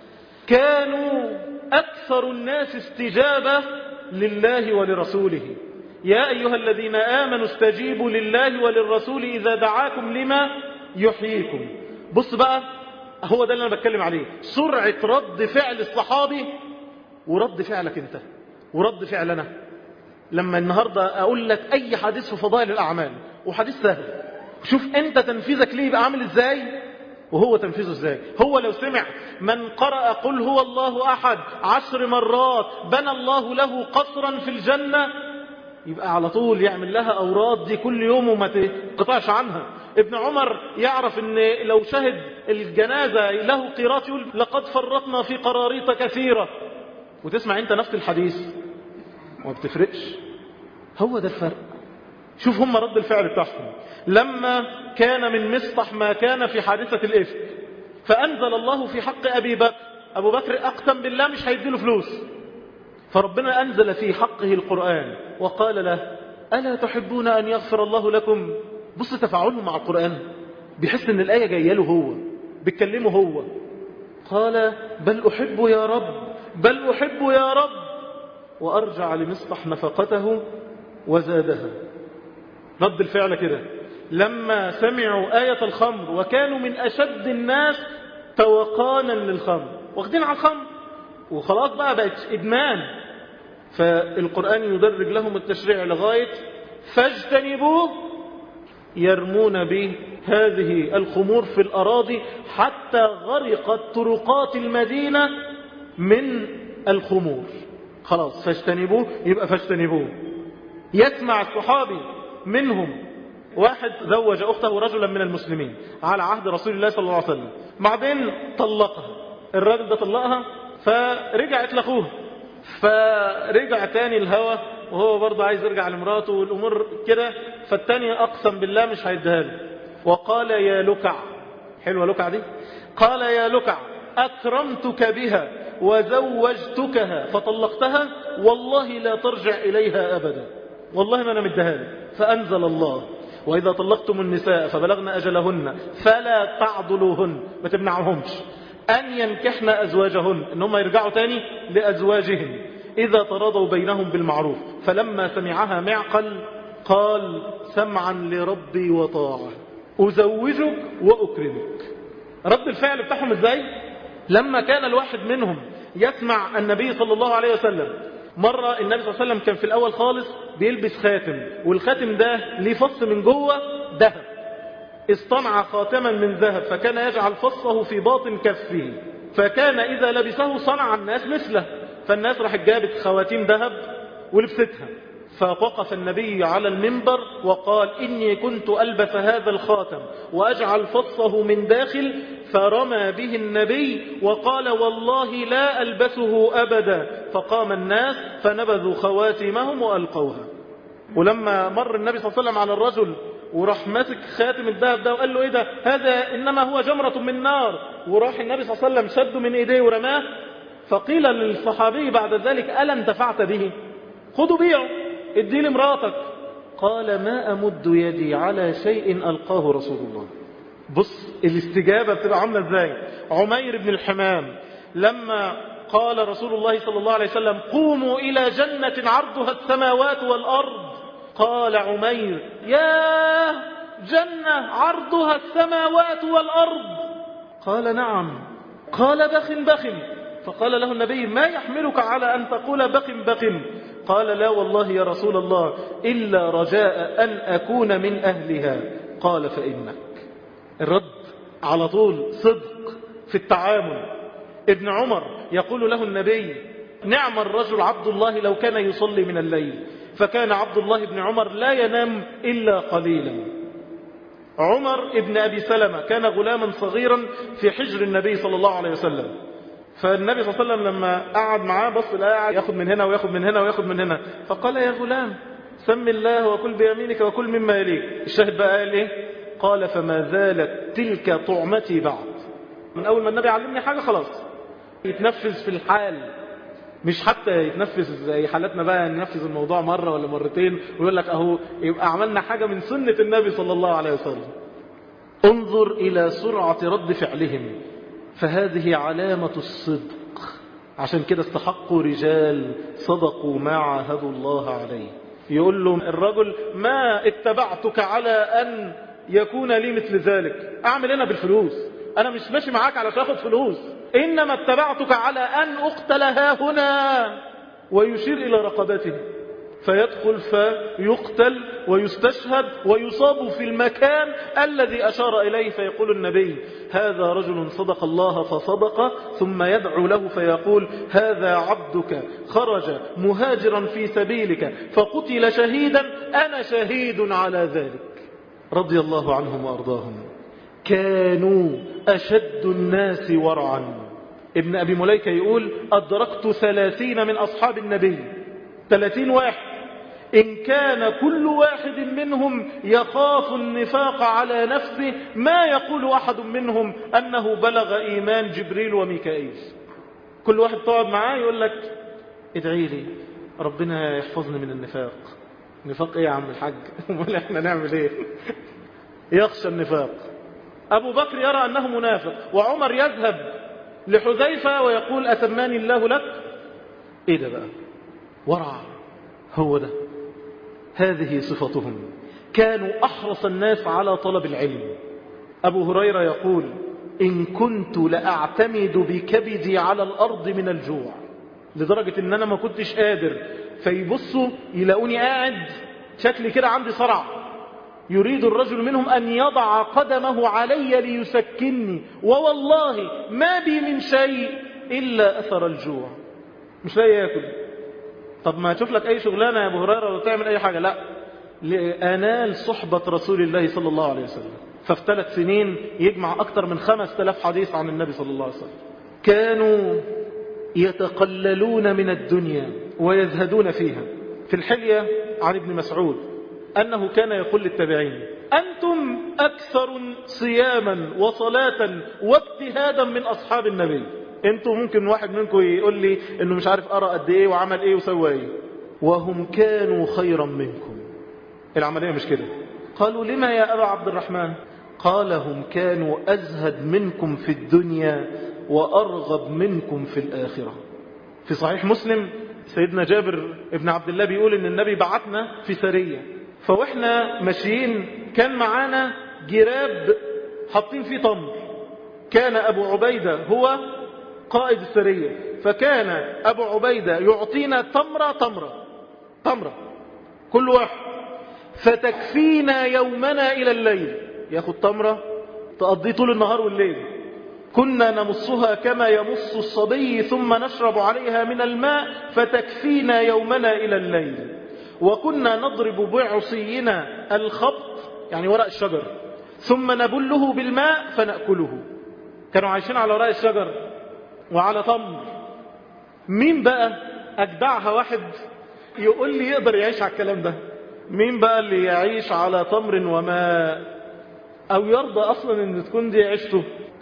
كانوا أكثر الناس استجابة لله ولرسوله. يا أيها الذين آمنوا استجيبوا لله وللرسول إذا دعاكم لما يحييكم. بص بقى، هو ده اللي أنا بتكلم عليه، سرعة رد فعل الصحابي ورد فعلك انت ورد فعلنا. لما النهاردة أقول لك أي حديث في فضائل الأعمال وحديث سهل، شوف أنت تنفيذك ليه يبقى عامل إزاي وهو تنفيذه إزاي. هو لو سمع من قرأ قل هو الله أحد 10 مرات بنى الله له قصرا في الجنة، يبقى على طول يعمل لها أوراد دي كل يوم وما تقطعش عنها. ابن عمر يعرف ان لو شهد الجنازة له قيراط يقول لقد فرطنا في قراريط كثيرة، وتسمع انت نفس الحديث وما بتفرقش. هو ده الفرق. شوف هم رد الفعل بتاعهم لما كان من مصطح ما كان في حادثة الإفك، فأنزل الله في حق أبي بكر. أبو بكر أقسم بالله مش هيديله فلوس، فربنا أنزل في حقه القرآن وقال له ألا تحبون أن يغفر الله لكم. بص تفاعله مع القرآن، بيحس ان الآية جاية له هو، بيتكلمه هو. قال بل أحب يا رب، بل أحب يا رب، وأرجع لمصطح نفقته وزادها. رد الفعل كده لما سمعوا آية الخمر، وكانوا من أشد الناس توقانا للخمر، واخدين على الخمر وخلاص بقى بقت إدمان. فالقرآن يدرج لهم التشريع لغاية فاجتنبوه، يرمون به هذه الخمور في الأراضي حتى غرقت طرقات المدينة من الخمور. خلاص فاجتنبوه، يبقى فاجتنبوه. يسمع الصحابي منهم واحد زوج أخته رجلا من المسلمين على عهد رسول الله صلى الله عليه وسلم، بعدين طلقها. الراجل ده طلقها فرجعت لأخوه، فرجع تاني الهوى وهو برضه عايز يرجع لمراته والأمور كده، فالتاني أقسم بالله مش هيديها له، وقال يا لكع، حلوة لكع دي، قال يا لكع أكرمتك بها وزوجتكها فطلقتها، والله لا ترجع إليها أبدا، والله ما أنا مديها لك. فأنزل الله وإذا طلقتم النساء فبلغن أجلهن فلا تعضلوهن، ما تمنعهمش أن ينكحن أزواجهن، إنهم يرجعوا تاني لأزواجهم إذا تراضوا بينهم بالمعروف. فلما سمعها معقل قال سمعا لربي وطاعة، أزوجك وأكرمك. رد الفعل بتاعهم إزاي؟ لما كان الواحد منهم يسمع النبي صلى الله عليه وسلم، مرة النبي صلى الله عليه وسلم كان في الأول خالص بيلبس خاتم، والخاتم ده ليه فص من جوه ذهب، اصطنع خاتما من ذهب فكان يجعل فصه في باطن كفه، فكان إذا لبسه صنع الناس مثله، فالناس راح جابت خواتيم ذهب ولبستها. فوقف النبي على المنبر وقال إني كنت ألبس هذا الخاتم وأجعل فصه من داخل، فرمى به النبي وقال والله لا ألبسه أبدا. فقام الناس فنبذوا خواتمهم وألقوها. ولما مر النبي صلى الله عليه وسلم على الرجل وراح ماسك خاتم الذهب ده وقال له ايه ده، هذا انما هو جمرة من نار، وراح النبي صلى الله عليه وسلم شده من ايديه ورماه. فقيل للصحابي بعد ذلك ألا انتفعت به؟ خذوا بيعه ادي لمراتك. قال ما أمد يدي على شيء ألقاه رسول الله. بص الاستجابة بتبقى عاملة ازاي. عمير بن الحمام لما قال رسول الله صلى الله عليه وسلم قوموا إلى جنة عرضها السماوات والأرض، قال عمير يا جنة عرضها السماوات والأرض؟ قال نعم. قال بخ بخ. فقال له النبي: ما يحملك على أن تقول بق بق؟ قال: لا والله يا رسول الله، إلا رجاء أن أكون من أهلها. قال: فإنك. الرد على طول صدق في التعامل. ابن عمر يقول له النبي: نعم الرجل عبد الله لو كان يصلي من الليل. فكان عبد الله بن عمر لا ينام إلا قليلا. عمر ابن أبي سلمة كان غلاما صغيرا في حجر النبي صلى الله عليه وسلم. فالنبي صلى الله عليه وسلم لما قعد معاه بص قاعد ياخد من هنا وياخد من هنا وياخد من هنا، فقال: يا غلام سم الله وكل بيمينك وكل مما يليك. الشاهد بقى قال ايه؟ قال: فما زالت تلك طعمتي بعد. من أول ما النبي علمني حاجة خلاص يتنفذ في الحال، مش حتى يتنفذ زي حالتنا بقى ننفذ الموضوع مرة ولا مرتين ويقول لك أهو يبقى عملنا حاجة من سنة النبي صلى الله عليه وسلم. انظر إلى سرعة رد فعلهم، فهذه علامة الصدق. عشان كده استحقوا رجال صدقوا ما عاهدوا الله عليه. يقول له الرجل: ما اتبعتك على أن يكون لي مثل ذلك، أعمل أنا بالفلوس؟ أنا مش ماشي معاك علشان أخذ فلوس، إنما اتبعتك على أن أقتل ها هنا. ويشير إلى رقبته، فيدخل فيقتل ويستشهد ويصاب في المكان الذي أشار إليه. فيقول النبي: هذا رجل صدق الله فصدق. ثم يدعو له فيقول: هذا عبدك خرج مهاجرا في سبيلك فقتل شهيدا، أنا شهيد على ذلك. رضي الله عنهم وأرضاهم. كانوا أشد الناس ورعا. ابن أبي مليكة يقول: أدركت 30 من أصحاب النبي، 30 واحد، إن كان كل واحد منهم يخاف النفاق على نفسه ما يقول أحد منهم أنه بلغ إيمان جبريل وميكائيل. كل واحد تقعد معاه يقول لك: ادعي لي ربنا يحفظني من النفاق. نفاق ايه يا عم الحاج؟ امال احنا نعمل ايه؟ يخشى النفاق. أبو بكر يرى أنه منافق، وعمر يذهب لحذيفة ويقول: أسماني الله لك. ايه ده بقى؟ ورع. هو ده، هذه صفتهم. كانوا أحرص الناس على طلب العلم. أبو هريرة يقول: إن كنت لأعتمد بكبدي على الأرض من الجوع، لدرجة إن أنا ما كنتش قادر، فيبصوا يلاقوني قاعد شكلي كده عندي صرع، يريد الرجل منهم أن يضع قدمه علي ليسكنني، ووالله ما بي من شيء إلا أثر الجوع. مش لاقي ياكل. طب ما تشوف لك أي شغلانة يا أبو هريرة ولا تعمل أي حاجة؟ لا، لأنال صحبة رسول الله صلى الله عليه وسلم. ففي 3 سنين يجمع أكثر من 5000 حديث عن النبي صلى الله عليه وسلم. كانوا يتقللون من الدنيا ويزهدون فيها. في الحلية عن ابن مسعود أنه كان يقول للتابعين: أنتم أكثر صياما وصلاة واجتهادا من أصحاب النبي. أنتم ممكن واحد منكم يقول لي أنه مش عارف أرى قد إيه وعمل إيه وسوى إيه، وهم كانوا خيرا منكم. العملية مش كده. قالوا: لما يا أبا عبد الرحمن؟ قال: هم كانوا أزهد منكم في الدنيا وأرغب منكم في الآخرة. في صحيح مسلم سيدنا جابر ابن عبد الله بيقول إن النبي بعتنا في سرية، فوإحنا ماشيين كان معانا جراب حاطين فيه تمر. كان أبو عبيدة هو قائد السرية، فكان أبو عبيدة يعطينا تمرة كل واحد، فتكفينا يومنا إلى الليل. ياخد تمرة تقضي طول النهار والليل. كنا نمصها كما يمص الصبي ثم نشرب عليها من الماء فتكفينا يومنا إلى الليل. وكنا نضرب بعصينا الخبط، يعني ورق الشجر، ثم نبله بالماء فنأكله. كانوا عايشين على ورق الشجر وعلى تمر. مين بقى أجدعها واحد يقول لي يقدر يعيش على الكلام ده؟ مين بقى اللي يعيش على تمر وماء أو يرضى أصلا أن تكون دي عيشته؟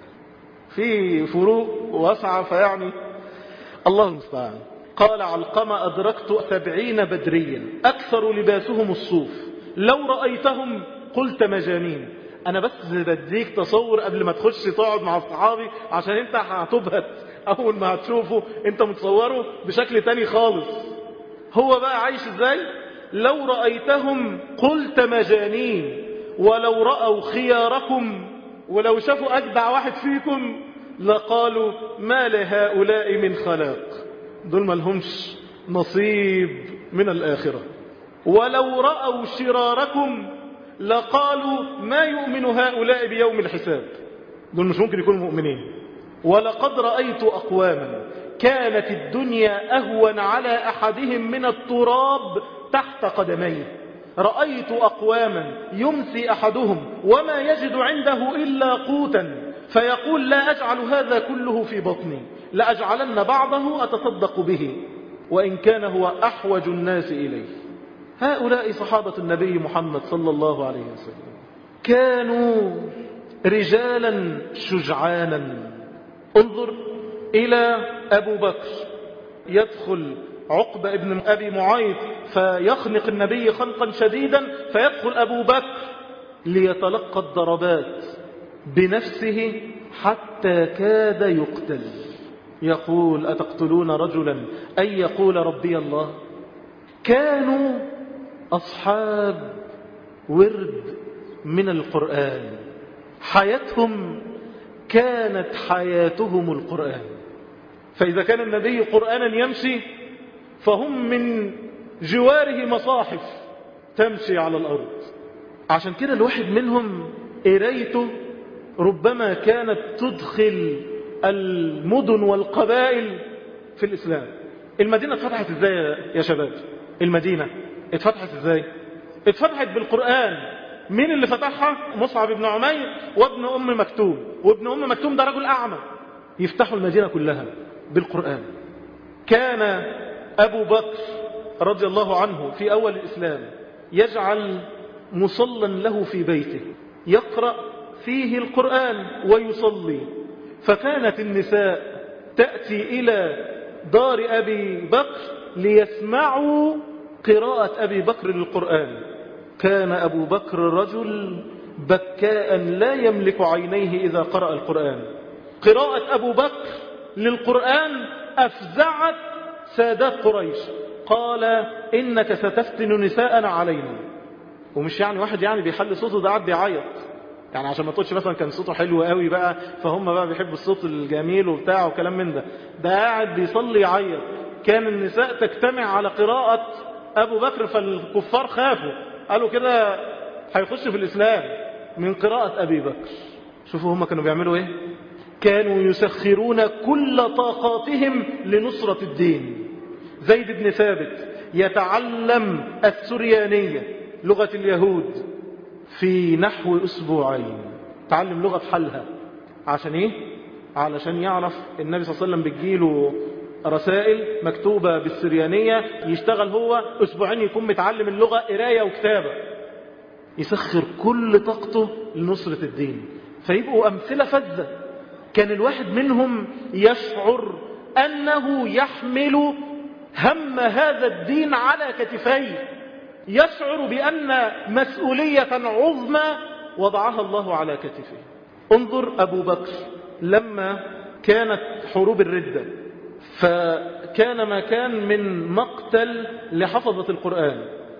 في فروق واسعة، فيعني الله المستعان. قال علقمة: أدركت 70 بدريا أكثر لباسهم الصوف، لو رأيتهم قلت مجانين. أنا بس بديك تصور قبل ما تخش تقعد مع الصحابي، عشان انت هتبهت أول ما هتشوفه. انت متصوره بشكل تاني خالص. هو بقى عايش ازاي؟ لو رأيتهم قلت مجانين، ولو رأوا خياركم، ولو شافوا أجدع واحد فيكم لقالوا ما لهؤلاء من خلاق. دول ما لهمش نصيب من الآخرة. ولو رأوا شراركم لقالوا ما يؤمن هؤلاء بيوم الحساب. دول مش ممكن يكونوا مؤمنين. ولقد رأيت أقواما كانت الدنيا أهون على أحدهم من التراب تحت قدميه. رأيت أقواما يمسي أحدهم وما يجد عنده إلا قوتا فيقول لا أجعل هذا كله في بطني لأجعلن بعضه أتصدق به وإن كان هو أحوج الناس إليه. هؤلاء صحابة النبي محمد صلى الله عليه وسلم كانوا رجالا شجعانا. انظر إلى أبو بكر، يدخل عقبة ابن أبي معيط فيخنق النبي خنقا شديدا، فيدخل أبو بكر ليتلقى الضربات بنفسه حتى كاد يقتل. يقول أتقتلون رجلا أن يقول ربي الله. كانوا أصحاب ورد من القرآن، حياتهم كانت حياتهم القرآن. فإذا كان النبي قرآنا يمشي فهم من جواره مصاحف تمشي على الأرض. عشان كده الواحد منهم قرايته ربما كانت تدخل المدن والقبائل في الإسلام. المدينة اتفتحت ازاي يا شباب؟ المدينة اتفتحت ازاي؟ اتفتحت بالقرآن. مين اللي فتحها؟ مصعب بن عمير وابن أم مكتوم. وابن أم مكتوم ده رجل أعمى. يفتحوا المدينة كلها بالقرآن. كان أبو بكر رضي الله عنه في أول الإسلام يجعل مصلا له في بيته يقرأ فيه القرآن ويصلي. فكانت النساء تأتي إلى دار أبي بكر ليسمعوا قراءة أبي بكر للقرآن. كان أبو بكر رجل بكاء لا يملك عينيه إذا قرأ القرآن. قراءة أبو بكر للقرآن أفزعت سادات قريش. قال إنك ستفتن نساءنا علينا. ومش يعني واحد يعني بيحل صوته ده قاعد بيعيط يعني عشان ما تقولش مثلا كان صوته حلو قوي بقى فهم بقى بيحبوا الصوت الجميل وبتاع وكلام من ده. ده قاعد بيصلي يعيط. كان النساء تجتمع على قراءة أبو بكر فالكفار خافوا قالوا كده هيخش في الإسلام من قراءة أبي بكر. شوفوا هم كانوا بيعملوا إيه. كانوا يسخرون كل طاقاتهم لنصرة الدين. زيد بن ثابت يتعلم السريانية لغة اليهود في نحو أسبوعين. تعلم لغة حلها. عشان إيه؟ علشان يعرف النبي صلى الله عليه وسلم بتجيله رسائل مكتوبة بالسريانية يشتغل هو أسبوعين يكون متعلم اللغة قراية وكتابة. يسخر كل طاقته لنصرة الدين. فيبقوا أمثلة فذة. كان الواحد منهم يشعر أنه يحمل هم هذا الدين على كتفيه. يشعر بأن مسؤولية عظمى وضعها الله على كتفه. انظر أبو بكر لما كانت حروب الردة فكان ما كان من مقتل لحفظة القرآن.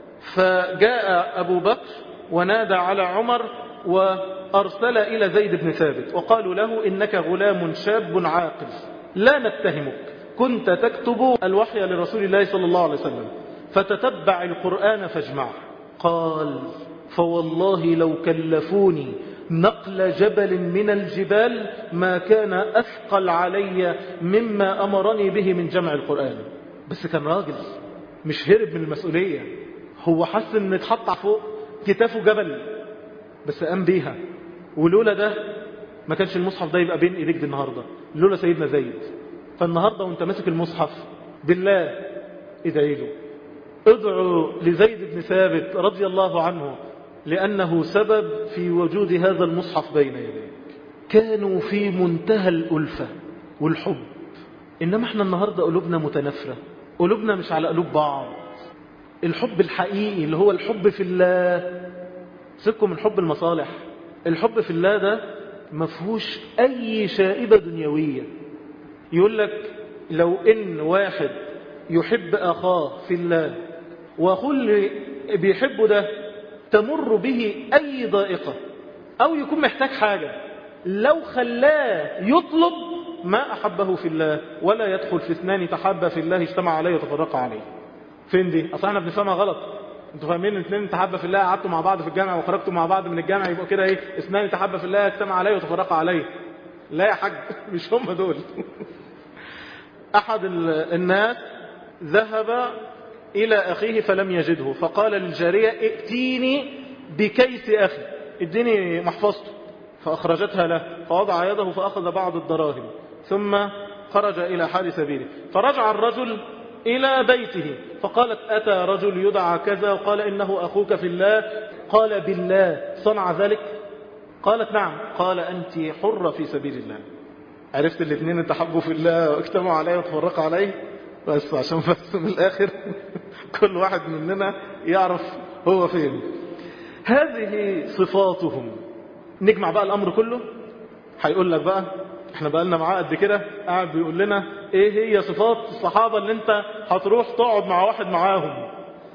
فجاء أبو بكر ونادى على عمر وأرسل إلى زيد بن ثابت وقالوا له إنك غلام شاب عاقل لا نتهمك، كنت تكتب الوحي لرسول الله صلى الله عليه وسلم فتتبع القرآن فاجمعه. قال فوالله لو كلفوني نقل جبل من الجبال ما كان أثقل علي مما أمرني به من جمع القرآن. بس كان راجل مش هرب من المسؤولية. هو حس ان اتحط فوق كتافه جبل بس قام بيها. ولولا ده ما كانش المصحف ده يبقى بين ايديك دي النهاردة. لولا سيدنا زيد. فالنهاردة وانت ماسك المصحف بالله ادعي له. ادعوا لزيد بن ثابت رضي الله عنه لأنه سبب في وجود هذا المصحف بين يديك. كانوا في منتهى الألفة والحب. إنما احنا النهاردة قلوبنا متنافرة. قلوبنا مش على قلوب بعض. الحب الحقيقي اللي هو الحب في الله. سيبكم من حب المصالح. الحب في الله ده مفهوش أي شائبة دنيوية. يقول لك لو إن واحد يحب أخاه في الله وأخوه اللي بيحبه ده تمر به أي ضائقة أو يكون محتاج حاجة لو خلاه يطلب ما أحبه في الله، ولا يدخل في اثنان تحابا في الله اجتمع عليه وتفرقا عليه. فين دي؟ أصلا احنا بنفهمها غلط. انتوا فاهمين ان اثنين تحابا في الله قعدتوا مع بعض في الجامع وخرجتوا مع بعض من الجامع يبقوا كده ايه؟ اثنان تحابا في الله اجتمع عليه وتفرقا عليه. لا يا حاج، مش هم دول. أحد الناس ذهب إلى أخيه فلم يجده، فقال للجارية ائتيني بكيس أخي، اديني محفظته، فأخرجتها له، فوضع يده فأخذ بعض الدراهم ثم خرج إلى حال سبيله. فرجع الرجل إلى بيته فقالت أتى رجل يدعى كذا وقال إنه أخوك في الله. قال بالله صنع ذلك؟ قالت نعم. قال أنت حرة في سبيل الله. عرفت الاثنين اتحبوا في الله واجتمعوا عليه وتفرقوا عليه. بس عشان بس من الآخر كل واحد مننا يعرف هو فين. هذه صفاتهم. نجمع بقى الأمر كله. هيقول لك بقى احنا بقى لنا معاه قد كده قاعد بيقول لنا ايه هي صفات الصحابة اللي انت هتروح تقعد مع واحد معاهم.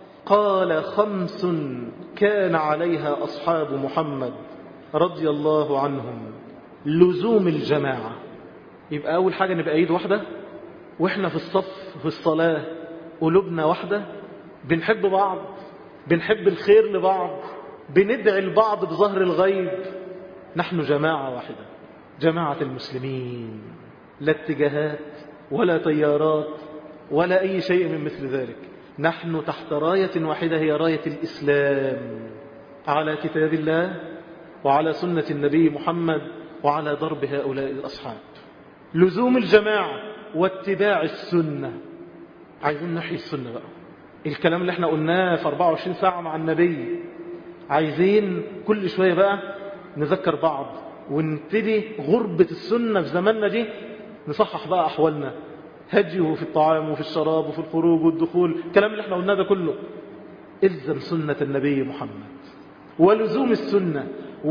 قال 5 كان عليها أصحاب محمد رضي الله عنهم. لزوم الجماعة. يبقى أول حاجة نبقى ايد واحدة، واحنا في الصف في الصلاة قلوبنا واحدة، بنحب بعض، بنحب الخير لبعض، بندعي لبعض بظهر الغيب. نحن جماعة واحدة، جماعة المسلمين، لا اتجاهات ولا تيارات ولا أي شيء من مثل ذلك. نحن تحت راية واحدة هي راية الإسلام، على كتاب الله وعلى سنة النبي محمد وعلى ضرب هؤلاء الأصحاب. لزوم الجماعة واتباع السنة. عايزين نحيي السنة بقى. الكلام اللي احنا قلناه في 24 ساعة مع النبي، عايزين كل شوية بقى نذكر بعض ونبتدي غربة السنة في زماننا دي نصحح بقى أحوالنا. هديه في الطعام وفي الشراب وفي الخروج والدخول، الكلام اللي احنا قلناه ده كله. إلزم سنة النبي محمد ولزوم السنة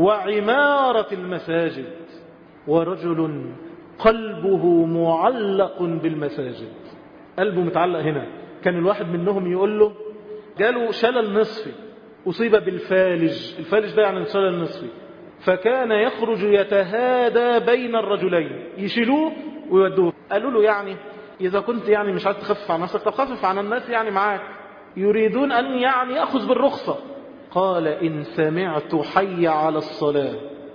وعمارة المساجد. ورجل قلبه معلق بالمساجد، قلبه متعلق هنا. كان الواحد منهم يقول له جاله شلل نصفي، أصيب بالفالج. الفالج ده يعني الشلل النصفي. فكان يخرج يتهادى بين الرجلين، يشيلوه ويودوه. قالوا له يعني إذا كنت يعني مش عايز تخفف عن نفسك طب خفف عن الناس يعني معاك، يريدون أن يعني يأخذ بالرخصة. قال إن سمعت حي على الصلاة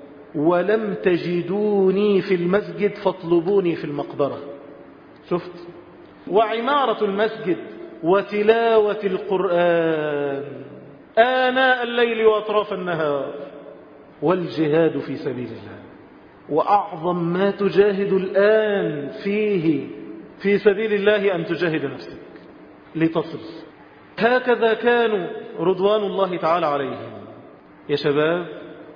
ولم تجدوني في المسجد فاطلبوني في المقبرة. شفت؟ وعمارة المسجد وتلاوة القرآن آناء الليل وأطراف النهار، والجهاد في سبيل الله. وأعظم ما تجاهد الآن فيه في سبيل الله أن تجاهد نفسك لتصل. هكذا كانوا رضوان الله تعالى عليهم. يا شباب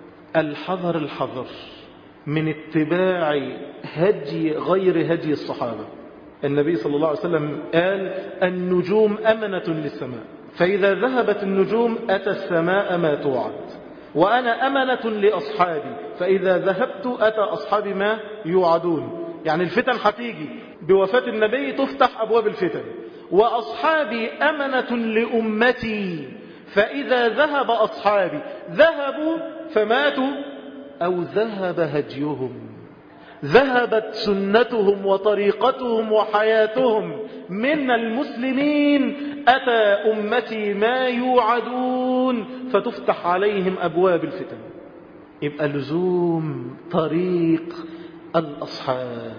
الحذر الحذر من اتباع هدي غير هدي الصحابة. النبي صلى الله عليه وسلم قال النجوم أمنة للسماء، فإذا ذهبت النجوم أتى السماء ما توعد، وأنا أمنة لأصحابي، فإذا ذهبت أتى أصحابي ما يوعدون. يعني الفتن هتيجي بوفاة النبي تفتح أبواب الفتن. وأصحابي أمنة لأمتي، فإذا ذهب أصحابي ذهبوا فماتوا أو ذهب هديهم، ذهبت سنتهم وطريقتهم وحياتهم من المسلمين. أتى أمتي ما يوعدون فتفتح عليهم أبواب الفتن. يبقى لزوم طريق الأصحاب،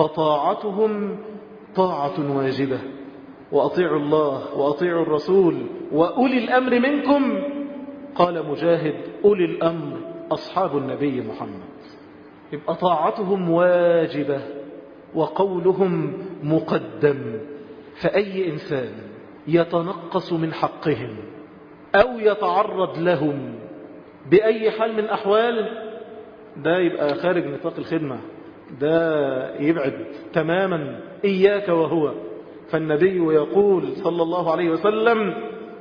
فطاعتهم طاعة واجبة. وأطيعوا الله وأطيعوا الرسول وأولي الأمر منكم. قال مجاهد أولي الأمر أصحاب النبي محمد. يبقى طاعتهم واجبة وقولهم مقدم. فأي إنسان يتنقص من حقهم أو يتعرض لهم بأي حال من أحوال، ده يبقى خارج نطاق الخدمة، ده يبعد تماما. إياك وهو. فالنبي يقول صلى الله عليه وسلم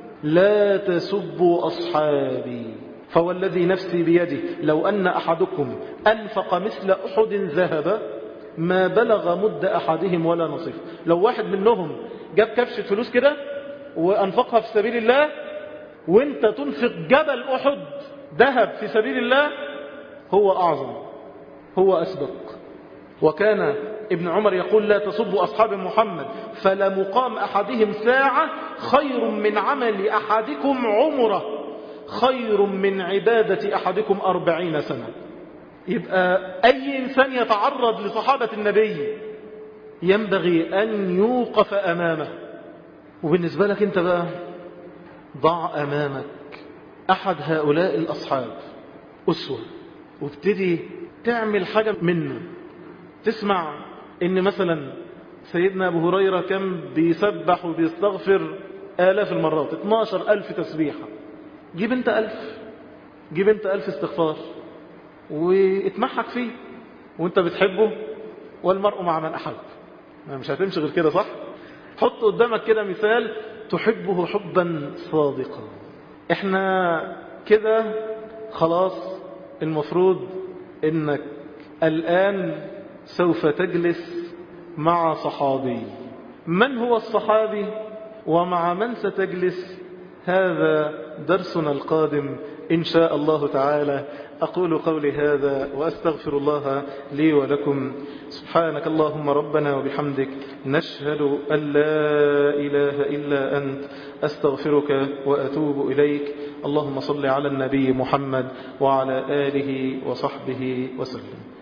لا تسبوا أصحابي فوالذي نفسي بيده لو أن أحدكم أنفق مثل أحد ذهب ما بلغ مد أحدهم ولا نصف. لو واحد منهم جاب كبشة فلوس كده وأنفقها في سبيل الله، وانت تنفق جبل أحد ذهب في سبيل الله، هو أعظم. هو أسبق. وكان ابن عمر يقول لا تسبوا أصحاب محمد فلمقام أحدهم ساعة خير من عمل أحدكم عمره خير من عبادة أحدكم 40 سنة. يبقى أي إنسان يتعرض لصحابة النبي ينبغي أن يوقف أمامه. وبالنسبة لك أنت بقى ضع أمامك أحد هؤلاء الأصحاب أسوة، وابتدي تعمل حاجة منه. تسمع إن مثلا سيدنا أبو هريرة كان بيسبح وبيستغفر آلاف المرات، 12,000 تسبيحة. جيب أنت 1000، جيب أنت 1000 استغفار واتمحك فيه وانت بتحبه، والمرء مع من أحب. مش هتمشي غير كده، صح؟ حط قدامك كده مثال تحبه حبا صادقا. احنا كده خلاص المفروض انك الآن سوف تجلس مع صحابي. من هو الصحابي ومع من ستجلس؟ هذا درسنا القادم إن شاء الله تعالى. أقول قولي هذا وأستغفر الله لي ولكم. سبحانك اللهم ربنا وبحمدك، نشهد أن لا إله إلا أنت، أستغفرك وأتوب إليك. اللهم صل على النبي محمد وعلى آله وصحبه وسلم.